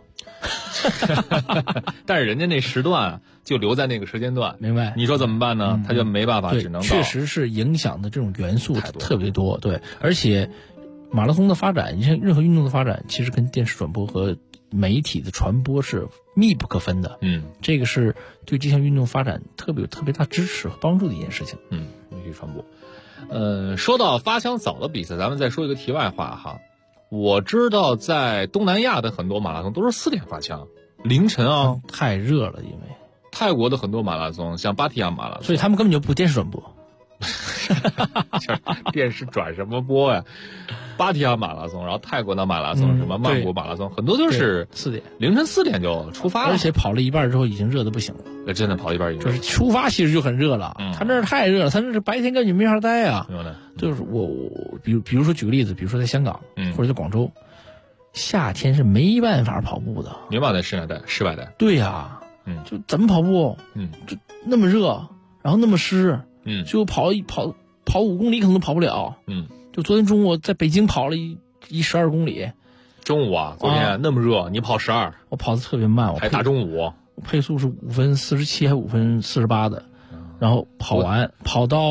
但是人家那时段就留在那个时间段， 明白？ 你说怎么办呢？他就没办法，只能确实是影响的这种元素特别多。对，而且马拉松的发展，你像任何运动的发展，其实跟电视转播和媒体的传播是密不可分的。这个是对这项运动发展特别大支持和帮助的一件事情。 媒体传播。说到发枪早的比赛，咱们再说一个题外话哈。我知道在东南亚的很多马拉松都是4点发枪，凌晨啊， 太热了。因为泰国的很多马拉松，像芭提雅马拉松， 所以他们根本就不电视转播。 电视转什么播呀？芭提雅马拉松，然后泰国的马拉松，什么曼谷马拉松，很多都是 4点， 凌晨4点就出发了， 而且跑了一半之后已经热得不行了。 真的跑一半就是出发其实就很热了，他那儿太热了，他那是白天根本就没法待啊。就是我比如说举个例子，比如说在香港，或者在广州，夏天是没办法跑步的， 没办法在室外待。 对呀，就怎么跑步？就那么热，然后那么湿，就跑5公里可能都跑不了。就昨天中午在北京跑了一12公里。 中午啊，昨天那么热，你跑12， 我跑得特别慢， 还大中午， 我配速是5分47还5分48的，然后跑到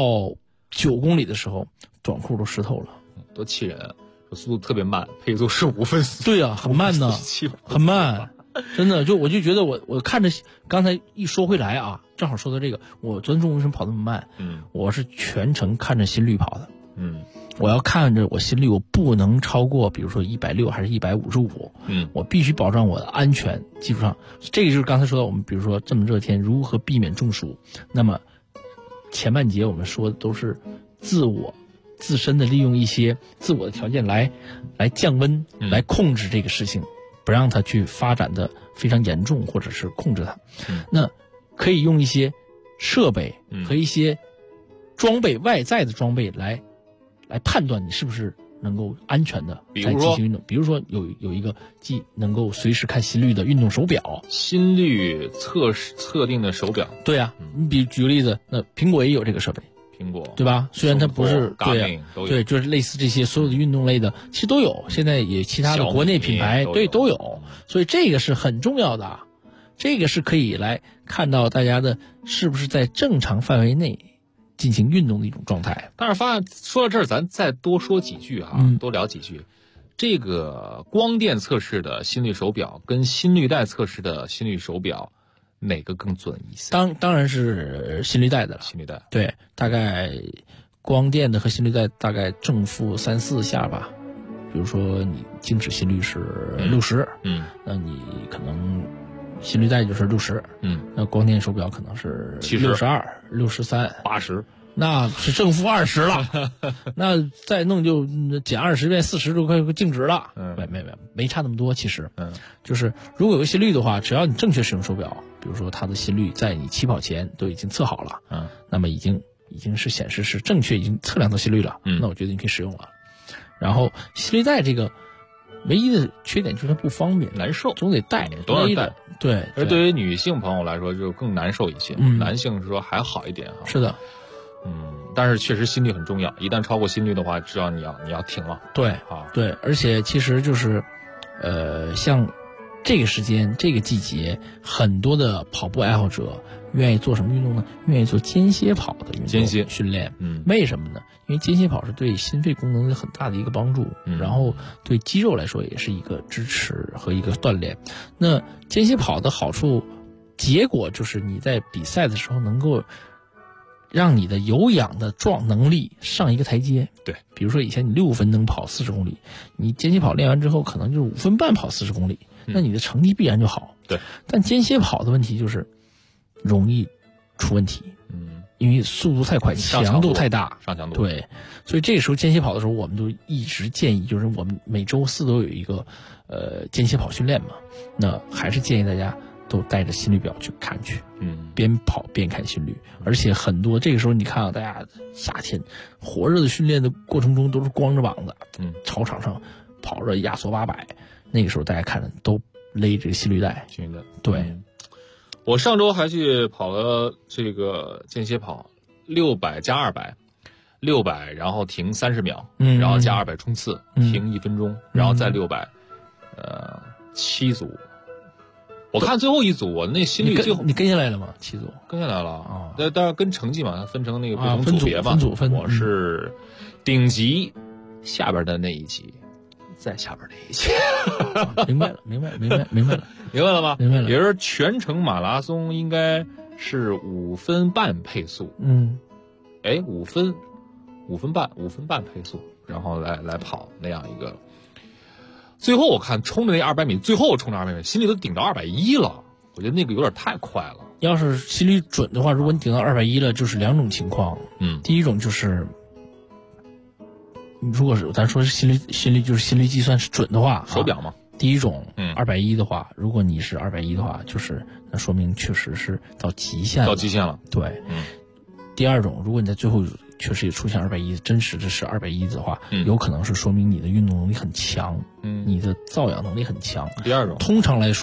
9公里的时候，短裤都湿透了， 多气人！速度特别慢，配速是5分4， 对呀，很慢呢，很慢，真的。我就觉得我看着刚才一说回来啊，正好说到这个，我昨天中午为什么跑那么慢？我是全程看着心率跑的。我要看着我心率，我不能超过，比如说160还是155。我必须保障我的安全。基础上，这个就是刚才说到我们，比如说这么热天如何避免中暑。那么前半节我们说的都是自身的利用一些自我的条件来降温，来控制这个事情，不让它去发展的非常严重，或者是控制它。那可以用一些设备和一些装备，外在的装备来判断你是不是能够安全的在进行运动。比如说有一个既能够随时看心率的运动手表， 心率测定的手表。 对啊，你举个例子，那苹果也有这个设备。 苹果对吧？虽然它不是对，就是类似这些所有的运动类的，其实都有。现在也其他的国内品牌都有，所以这个是很重要的。这个是可以来看到大家的是不是在正常范围内进行运动的一种状态。 但是说到这儿，咱再多说几句多聊几句。这个光电测试的心率手表跟心率带测试的心率手表， 哪个更准一些？ 当然是心率带的了。 心率带， 对，大概光电的和心率带大概正负3、4下吧。比如说你静止心率是60，那你可能心率带就是60，那光电手表可能是72、63、 80。 那是正负20了，那再弄就减20变40就快静止了。没差那么多，其实，就是如果有个心率的话，只要你正确使用手表，比如说它的心率在你起跑前都已经测好了，那么已经是显示是正确，已经测量到心率了，那我觉得你可以使用了。然后心率带这个唯一的缺点就是它不方便， 难受， 总得带， 都要带。 对， 而对于女性朋友来说就更难受一些，男性说还好一点哈。 是的。 但是确实心率很重要，一旦超过心率的话，知道你要停了。 对啊，对，而且其实就是，像这个时间这个季节，很多的跑步爱好者愿意做什么运动呢？愿意做间歇跑的运动， 间歇训练。为什么呢？因为间歇跑是对心肺功能有很大的一个帮助，然后对肌肉来说也是一个支持和一个锻炼。那间歇跑的好处，结果就是你在比赛的时候能够让你的有氧的能力上一个台阶。 对， 比如说以前你6分能跑40公里，你间歇跑练完之后可能就是5分半跑40公里，那你的成绩必然就好。 对， 但间歇跑的问题就是容易出问题，因为速度太快，强度太大， 上强度。 对，所以这个时候间歇跑的时候，我们就一直建议，就是我们每周4都有一个间歇跑训练嘛，那还是建议大家都带着心率表去看去，边跑边看心率。而且很多这个时候你看啊，大家夏天火热的训练的过程中都是光着膀子，操场上跑着压缩800，那个时候大家看着都勒这个心率带。 心率带， 对。 我上周还去跑了这个间歇跑，600加200，600然后停30秒，然后加200冲刺，停1分钟，然后再600，7组。我看最后一组，我那心率最后你跟下来了吗？7组跟下来了啊，当然跟成绩嘛，它分成那个不同组别嘛。 分组我是顶级下边的那一级，再下边那一级。 明白了吗？ 明白了。也就是全程马拉松应该是5分半配速。5分半配速，然后来跑那样一个。最后我看冲的那200米，最后我冲的200米，心率都顶到210了，我觉得那个有点太快了。 要是心率准的话，如果你顶到210了，就是2种情况。第一种就是，如果是咱说是心率就是心率计算是准的话， 手表嘛。 第一种，210的话，如果你是210的话，就是那说明确实是到极限了。对。第二种，如果你在最后确实也出现210，真实的是210的话，有可能是说明你的运动能力很强，你的造氧能力很强。 第二种， 通常来说，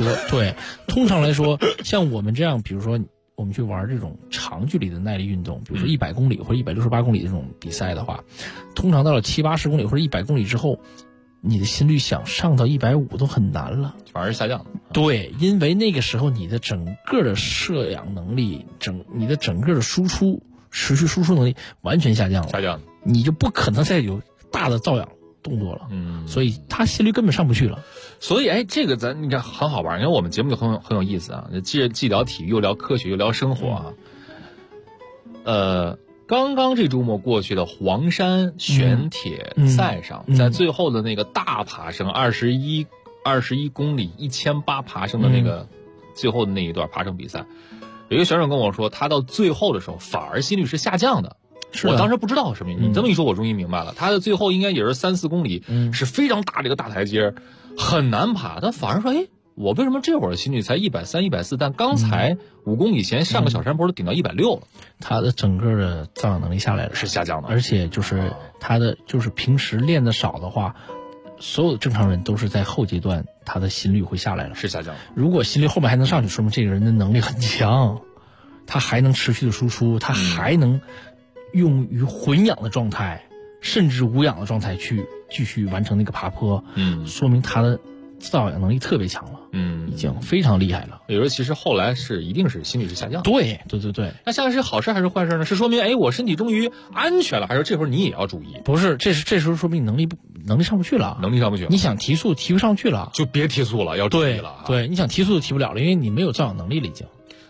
像我们这样，比如说我们去玩这种长距离的耐力运动，比如说100公里或者168公里的这种比赛的话，通常到了70、80公里或者100公里之后，你的心率想上到150都很难了， 反而是下降的。 对，因为那个时候你的整个的摄氧能力，你的整个的输出。持续输出能力完全下降了，你就不可能再有大的造氧动作了，所以他心率根本上不去了。 所以这个你看很好玩，因为我们节目就很有意思啊，既聊体育又聊科学又聊生活啊。刚刚这周末过去的黄山玄铁赛上，在最后的那个大爬升21公里1800爬升的那个最后的那一段爬升比赛。有一个选手跟我说，他到最后的时候反而心率是下降的。我当时不知道什么原因，你这么一说，我终于明白了。他的最后应该也是3、4公里，是非常大的一个大台阶，很难爬。他反而说：“我为什么这会儿心率才130、140？但刚才5公里前上个小山坡都顶到160了。” 他的整个的造氧能力下来了， 是下降的， 而且就是他的就是平时练的少的话，所有的正常人都是在后阶段，他的心率会下来了， 是下降的。 如果心率后面还能上去，说明这个人的能力很强，他还能持续的输出，他还能用于混氧的状态，甚至无氧的状态去继续完成那个爬坡。说明他的造氧能力特别强了，已经非常厉害了。 有时候其实后来一定是心率是下降的。 对。 那下来是好事还是坏事呢？是说明我身体终于安全了，还是这会儿你也要注意？ 不是，这时候说明能力上不去了，你想提速提不上去了， 就别提速了，要注意了。 对，你想提速都提不了了，因为你没有造氧能力了已经。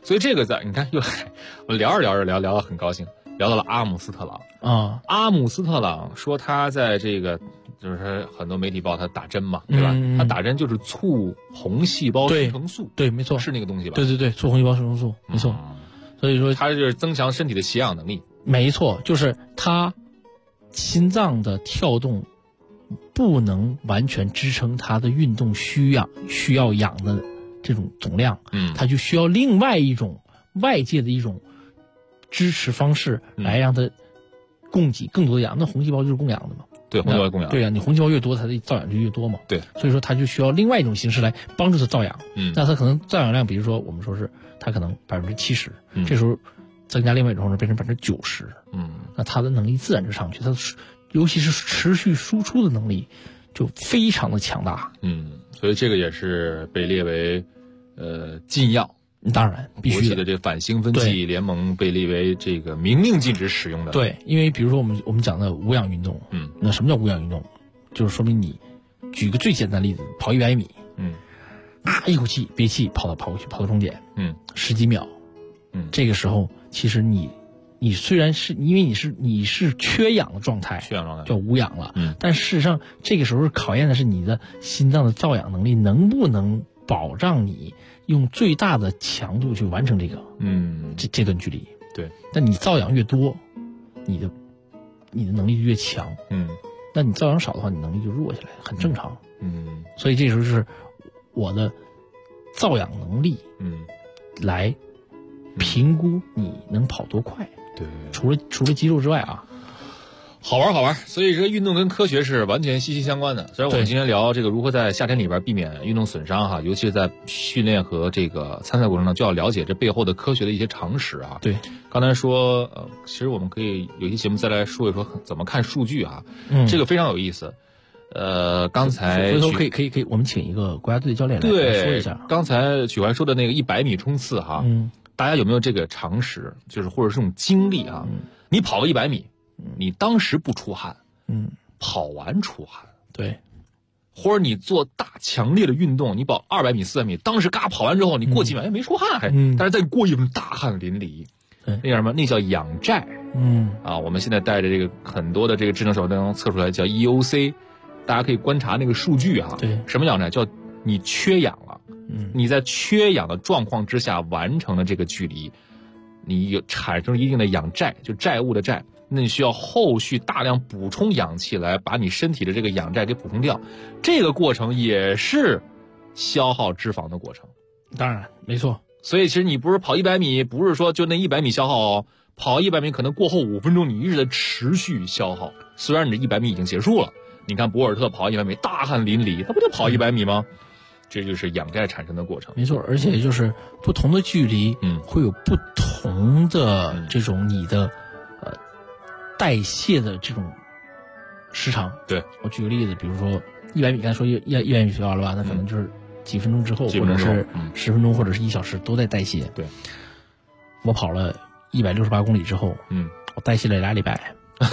所以这个你看又我聊着聊得很高兴，聊到了阿姆斯特朗啊。 阿姆斯特朗说他在这个就是很多媒体报他打针嘛，对吧？他打针就是促红细胞生成素， 对，没错， 是那个东西吧？ 对，促红细胞生成素，没错。所以说他就是增强身体的携氧能力。 没错，就是他心脏的跳动不能完全支撑他的运动需要氧的这种总量，他就需要另外一种外界的一种支持方式来让他供给更多的氧。那红细胞就是供氧的嘛。 对，红细胞供氧。 对呀，你红细胞越多，它的造氧就越多嘛。 对， 所以说它就需要另外一种形式来帮助它造氧。那它可能造氧量，比如说我们说是它可能70%，这时候增加另外一种方式变成90%，那它的能力自然就上去，它尤其是持续输出的能力就非常的强大。 所以这个也是被列为禁药。 当然必须的。 国际的这个反兴奋剂联盟被列为这个明令禁止使用的。 对，因为比如说我们讲的无氧运动，那什么叫无氧运动？就是说明你举个最简单的例子，跑100米，一口气憋气跑到终点，10几秒，这个时候其实你虽然是因为你是缺氧的状态，叫无氧了，但事实上这个时候考验的是你的心脏的造氧能力能不能保障你用最大的强度去完成这个这段距离。 对， 但你造氧越多，你的能力就越强。那你造氧少的话，你能力就弱下来，很正常。所以这时候是我的造氧能力来评估你能跑多快。 对， 除了肌肉之外啊。 好玩，所以这个运动跟科学是完全息息相关的。虽然我们今天聊这个如何在夏天里边避免运动损伤哈，尤其是在训练和这个参赛过程中，就要了解这背后的科学的一些常识啊。 对， 刚才说其实我们可以有些节目再来说一说怎么看数据啊，这个非常有意思。刚才回头可以，我们请一个国家队教练来说一下。 刚才许怀说的那个100米冲刺哈，大家有没有这个常识，就是或者是这种经历啊？你跑个100米。你当时不出汗，跑完出汗， 对， 或者你做大强烈的运动，你跑200米、400米，当时嘎跑完之后，你过几秒没出汗，但是再过一分大汗淋漓，那叫什么？那叫氧债，我们现在带着这个很多的这个智能手表当中测出来叫 EOC， 大家可以观察那个数据啊， 对， 什么氧债？叫你缺氧了，你在缺氧的状况之下完成了这个距离，你有产生一定的氧债，就债务的债。那你需要后续大量补充氧气来把你身体的这个氧债给补充掉，这个过程也是消耗脂肪的过程。 当然没错， 所以其实你不是跑100米，不是说就那100米消耗哦，跑100米可能过后5分钟你一直在持续消耗。虽然你的100米已经结束了，你看博尔特跑100米大汗淋漓，他不就跑100米吗？这就是氧债产生的过程。 没错，而且就是不同的距离，会有不同的这种你的代谢的这种时长。 对， 我举个例子，比如说100米，刚才说100米学完了吧，那可能就是几分钟之后，或者是10分钟，或者是1小时都在代谢。 对， 我跑了168公里之后，我代谢了2礼拜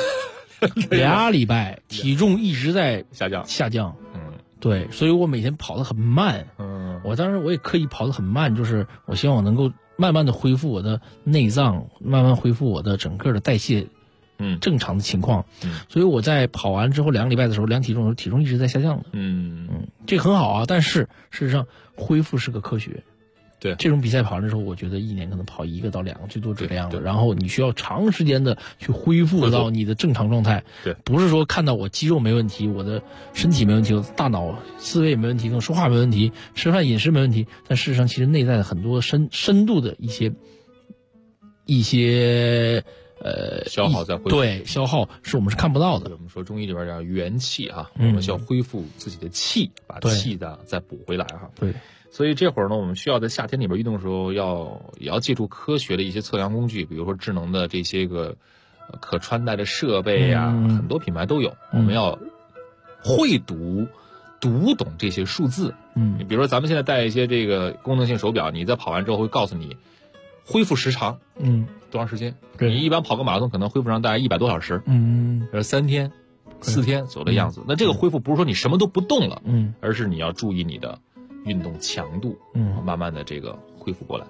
，2礼拜体重一直在下降。对，所以我每天跑得很慢。我当时我也刻意跑得很慢，就是我希望我能够慢慢的恢复我的内脏，慢慢恢复我的整个的代谢。正常的情况，所以我在跑完之后2个礼拜的时候量体重的时候，体重一直在下降的。这个很好啊，但是事实上恢复是个科学。 对， 这种比赛跑完的时候，我觉得1年可能跑1个到2个，最多这样的。然后你需要长时间的去恢复到你的正常状态。 对， 不是说看到我肌肉没问题，我的身体没问题，我的大脑思维也没问题，跟我说话没问题，吃饭饮食没问题，但事实上其实内在的很多深度的一些。 消耗再恢复， 对，消耗是我们是看不到的。 我们说中医里边叫元气哈，我们需要恢复自己的气，把气的再补回来哈。 对， 所以这会儿呢，我们需要在夏天里边运动的时候，也要借助科学的一些测量工具，比如说智能的这些个可穿戴的设备啊，很多品牌都有。我们要会读懂这些数字。你比如说咱们现在戴一些这个功能性手表，你在跑完之后会告诉你恢复时长。多长时间？你一般跑个马拉松可能恢复上大概100多小时，3天、4天左右的样子。那这个恢复不是说你什么都不动了，而是你要注意你的运动强度，慢慢的这个恢复过来。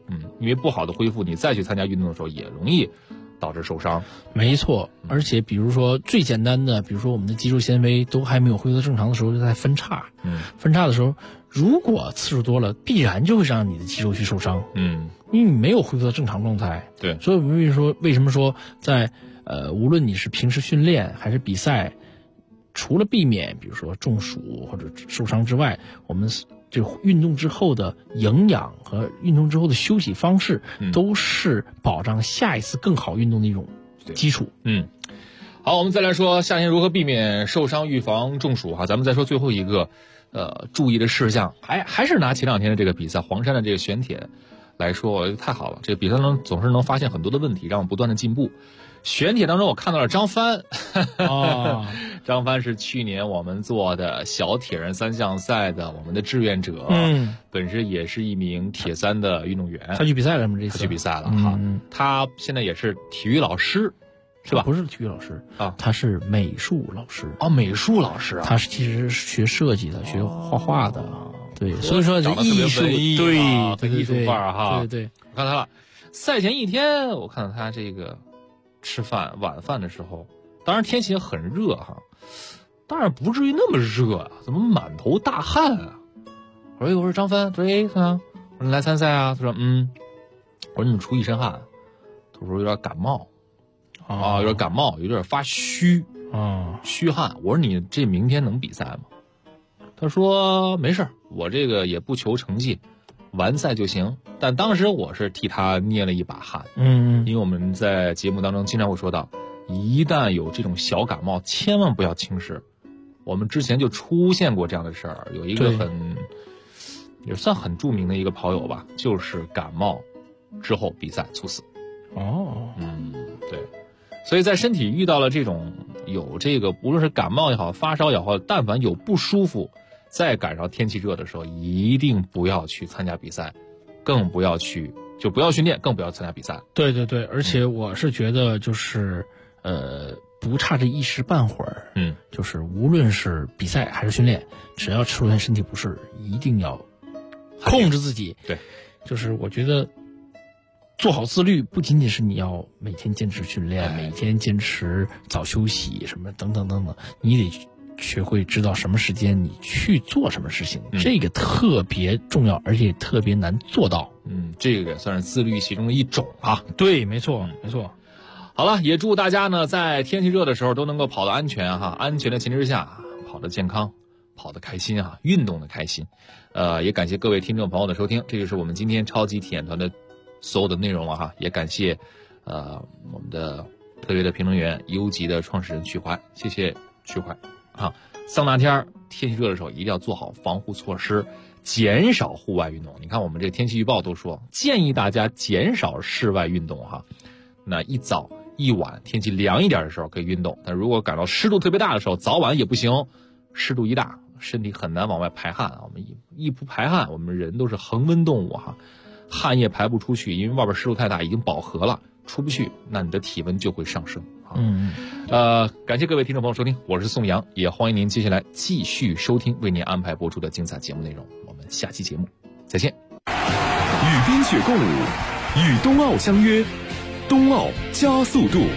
因为不好的恢复，你再去参加运动的时候也容易导致受伤。 没错，而且比如说最简单的，比如说我们的肌肉纤维都还没有恢复正常的时候，就在分叉。分叉的时候，如果次数多了，必然就会让你的肌肉去受伤。因为你没有恢复到正常状态。 对， 所以为什么说在无论你是平时训练还是比赛，除了避免比如说中暑或者受伤之外，我们这运动之后的营养和运动之后的休息方式，都是保障下一次更好运动的一种基础。 好，我们再来说夏天如何避免受伤、预防中暑哈。咱们再说最后一个注意的事项，还是拿前2天的这个比赛黄山的这个选铁来说，太好了，这个比赛中总是能发现很多的问题，让我们不断的进步。选铁当中我看到了张帆，张帆是去年我们做的小铁人3项赛的我们的志愿者，本身也是一名铁三的运动员。 他去比赛了吗？这次他去比赛了哈。他现在也是体育老师，是吧？ 不是体育老师啊，他是美术老师。 美术老师啊， 他是其实是学设计的，学画画的。对，所以说这艺术，对艺术范儿哈。 对， 我看他了。赛前一天，我看到他这个吃晚饭的时候，当然天气也很热哈，当然不至于那么热啊，怎么满头大汗啊？我说张帆，他说看啊，我说你来参赛啊？他说我说你出一身汗，他说有点感冒有点感冒，有点发虚虚汗。我说你这明天能比赛吗？他说没事，我这个也不求成绩，完赛就行。但当时我是替他捏了一把汗，因为我们在节目当中经常会说到，一旦有这种小感冒，千万不要轻视。我们之前就出现过这样的事儿，有一个也算很著名的一个跑友吧，就是感冒之后比赛猝死。对。所以在身体遇到了这种有这个无论是感冒也好，发烧也好，但凡有不舒服，再赶上天气热的时候，一定不要去参加比赛，更不要训练，更不要参加比赛。 对，而且我是觉得就是不差这一时半会儿，就是无论是比赛还是训练，只要出现身体不适，一定要控制自己。 对， 就是我觉得做好自律，不仅仅是你要每天坚持训练，每天坚持早休息什么等等等等，你得学会知道什么时间你去做什么事情，这个特别重要，而且特别难做到。 这个也算是自律其中的一种啊。 对，没错。 好了，也祝大家呢在天气热的时候都能够跑得安全哈，安全的前提之下跑得健康，跑得开心啊，运动的开心。也感谢各位听众朋友的收听，这就是我们今天超级体验团的所有的内容了哈。也感谢我们的特别的评论员优级的创始人曲怀，谢谢曲怀啊。桑拿天气热的时候一定要做好防护措施，减少户外运动。你看我们这个天气预报都说建议大家减少室外运动哈。那一早一晚天气凉一点的时候可以运动，但如果感到湿度特别大的时候，早晚也不行。湿度一大，身体很难往外排汗啊。我们一不排汗，我们人都是恒温动物哈，汗液排不出去，因为外边湿度太大，已经饱和了，出不去，那你的体温就会上升。感谢各位听众朋友收听，我是宋阳，也欢迎您接下来继续收听为您安排播出的精彩节目内容。我们下期节目再见。 与冰雪共舞，与冬奥相约，冬奥加速度。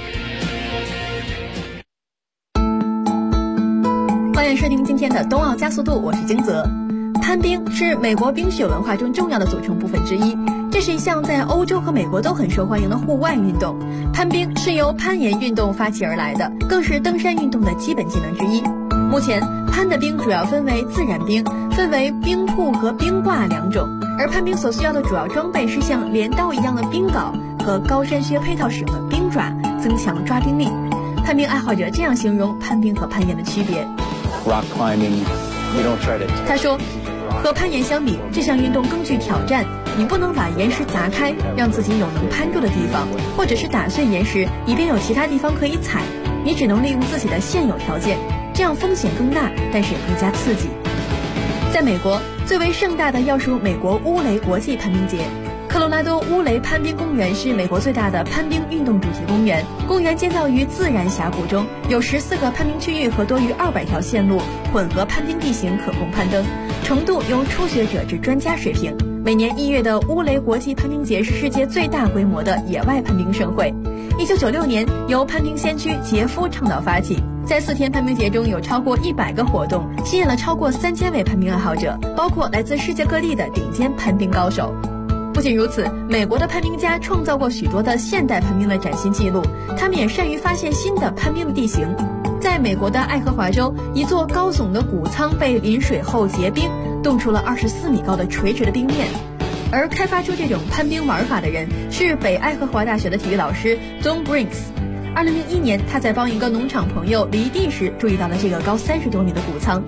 欢迎收听今天的冬奥加速度，我是金泽。攀冰是美国冰雪文化中重要的组成部分之一，这是一项在欧洲和美国都很受欢迎的户外运动。攀冰是由攀岩运动发起而来的，更是登山运动的基本技能之一。目前攀的冰主要分为自然冰，分为冰瀑和冰挂两种，而攀冰所需要的主要装备是像镰刀一样的冰镐和高山靴配套使用的冰爪，增强抓冰力。攀冰爱好者这样形容攀冰和攀岩的区别。 Rock climbing, you don't tread it. 他说，和攀岩相比，这项运动更具挑战。你不能把岩石砸开，让自己有能攀住的地方，或者是打碎岩石，以便有其他地方可以踩。你只能利用自己的现有条件，这样风险更大，但是也更加刺激。在美国，最为盛大的要数美国乌雷国际攀冰节。科罗拉多乌雷攀冰公园是美国最大的攀冰运动主题公园。公园建造于自然峡谷中，有14个攀冰区域和多于200条线路，混合攀冰地形可供攀登，程度由初学者至专家水平。 每年1月的乌雷国际攀冰节是世界最大规模的野外攀冰盛会。1996年由攀冰先驱杰夫倡导发起，在4天攀冰节中有超过100个活动，吸引了超过3000位攀冰爱好者，包括来自世界各地的顶尖攀冰高手。不仅如此，美国的攀冰家创造过许多的现代攀冰的崭新纪录，他们也善于发现新的攀冰的地形。在美国的爱荷华州，一座高耸的谷仓被淋水后结冰，冻出了24米高的垂直的冰面。而开发出这种攀冰玩法的人是北爱荷华大学的体育老师 Don Brinks。2001年，他在帮一个农场朋友犁地时注意到了这个高30多米的谷仓。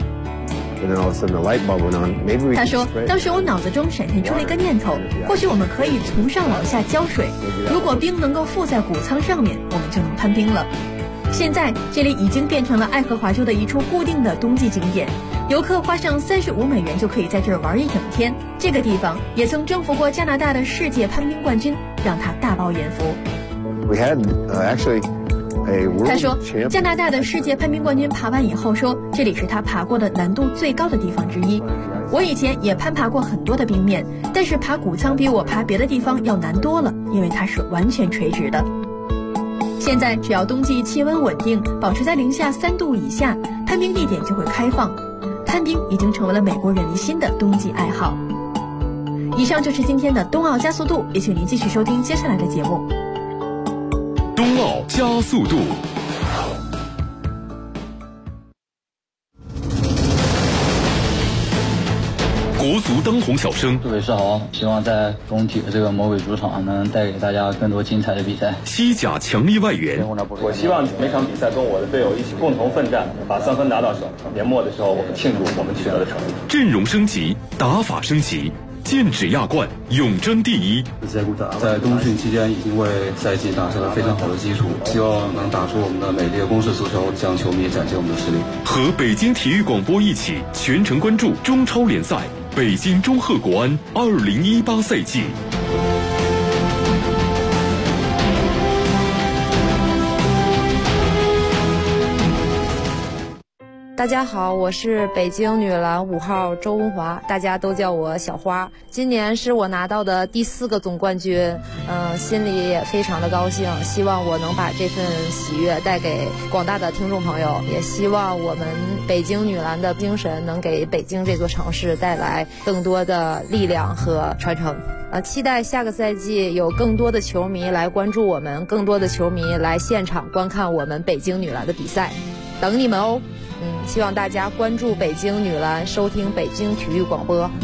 他说，当时我脑子中闪现出了一个念头，或许我们可以从上往下浇水，如果冰能够附在谷仓上面，我们就能攀冰了。现在这里已经变成了爱荷华州的一处固定的冬季景点，游客花上35美元就可以在这儿玩一整天。这个地方也曾征服过加拿大的世界攀冰冠军，让他大饱眼福。他说，加拿大的世界攀冰冠军爬完以后说，这里是他爬过的难度最高的地方之一。我以前也攀爬过很多的冰面，但是爬谷仓比我爬别的地方要难多了，因为它是完全垂直的。现在只要冬季气温稳定，保持在零下3度以下，攀冰地点就会开放。攀冰已经成为了美国人民新的冬季爱好。以上就是今天的冬奥加速度，也请您继续收听接下来的节目。 冬奥加速度。国足当红小生， 各位是好，希望在中体的这个魔鬼主场能带给大家更多精彩的比赛。 西甲强力外援， 我希望每场比赛跟我的队友一起共同奋战，把3分拿到手。年末的时候，我们庆祝我们取得的成绩。 阵容升级，打法升级，剑指亚冠，永争第一。 在冬训期间已经为赛季打下了非常好的基础，希望能打出我们的美丽的攻势足球，向球迷展现我们的实力。 和北京体育广播一起全程关注中超联赛北京中赫国安2018赛季。 大家好，我是北京女篮5号周文华，大家都叫我小花。今年是我拿到的第4个总冠军，心里也非常的高兴，希望我能把这份喜悦带给广大的听众朋友，也希望我们北京女篮的精神能给北京这座城市带来更多的力量和传承。期待下个赛季有更多的球迷来关注我们，更多的球迷来现场观看我们北京女篮的比赛，等你们哦。希望大家关注北京女篮，收听北京体育广播。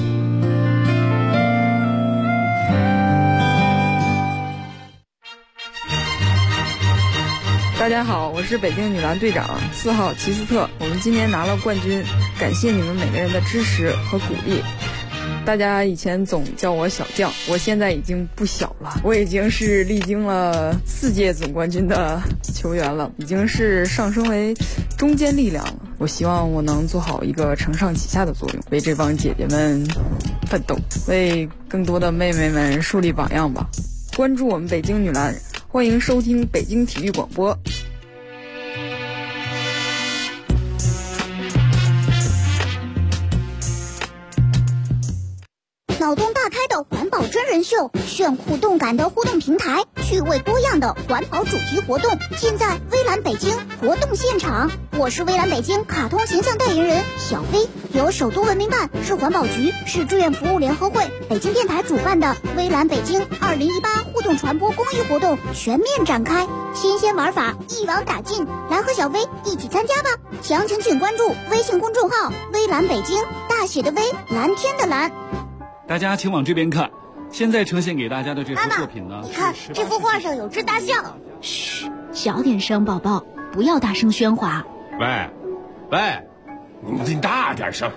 大家好，我是北京女篮队长4号齐斯特，我们今年拿了冠军，感谢你们每个人的支持和鼓励。大家以前总叫我小将，我现在已经不小了，我已经是历经了4届总冠军的球员了，已经是上升为中坚力量了。我希望我能做好一个承上启下的作用，为这帮姐姐们奋斗，为更多的妹妹们树立榜样吧。关注我们北京女篮，欢迎收听北京体育广播。 脑洞大开的环保真人秀，炫酷动感的互动平台，趣味多样的环保主题活动，尽在微蓝北京活动现场。我是微蓝北京卡通形象代言人小飞，由首都文明办、市环保局、市志愿服务联合会、北京电台主办的微蓝北京2018互动传播公益活动全面展开，新鲜玩法一网打尽，来和小飞一起参加吧！详情请关注微信公众号微蓝北京，大写的微，蓝天的蓝。 大家请往这边看，现在呈现给大家的这幅作品呢， 你看这幅画上有只大象。 嘘，小点声，宝宝，不要大声喧哗。 喂，你大点声。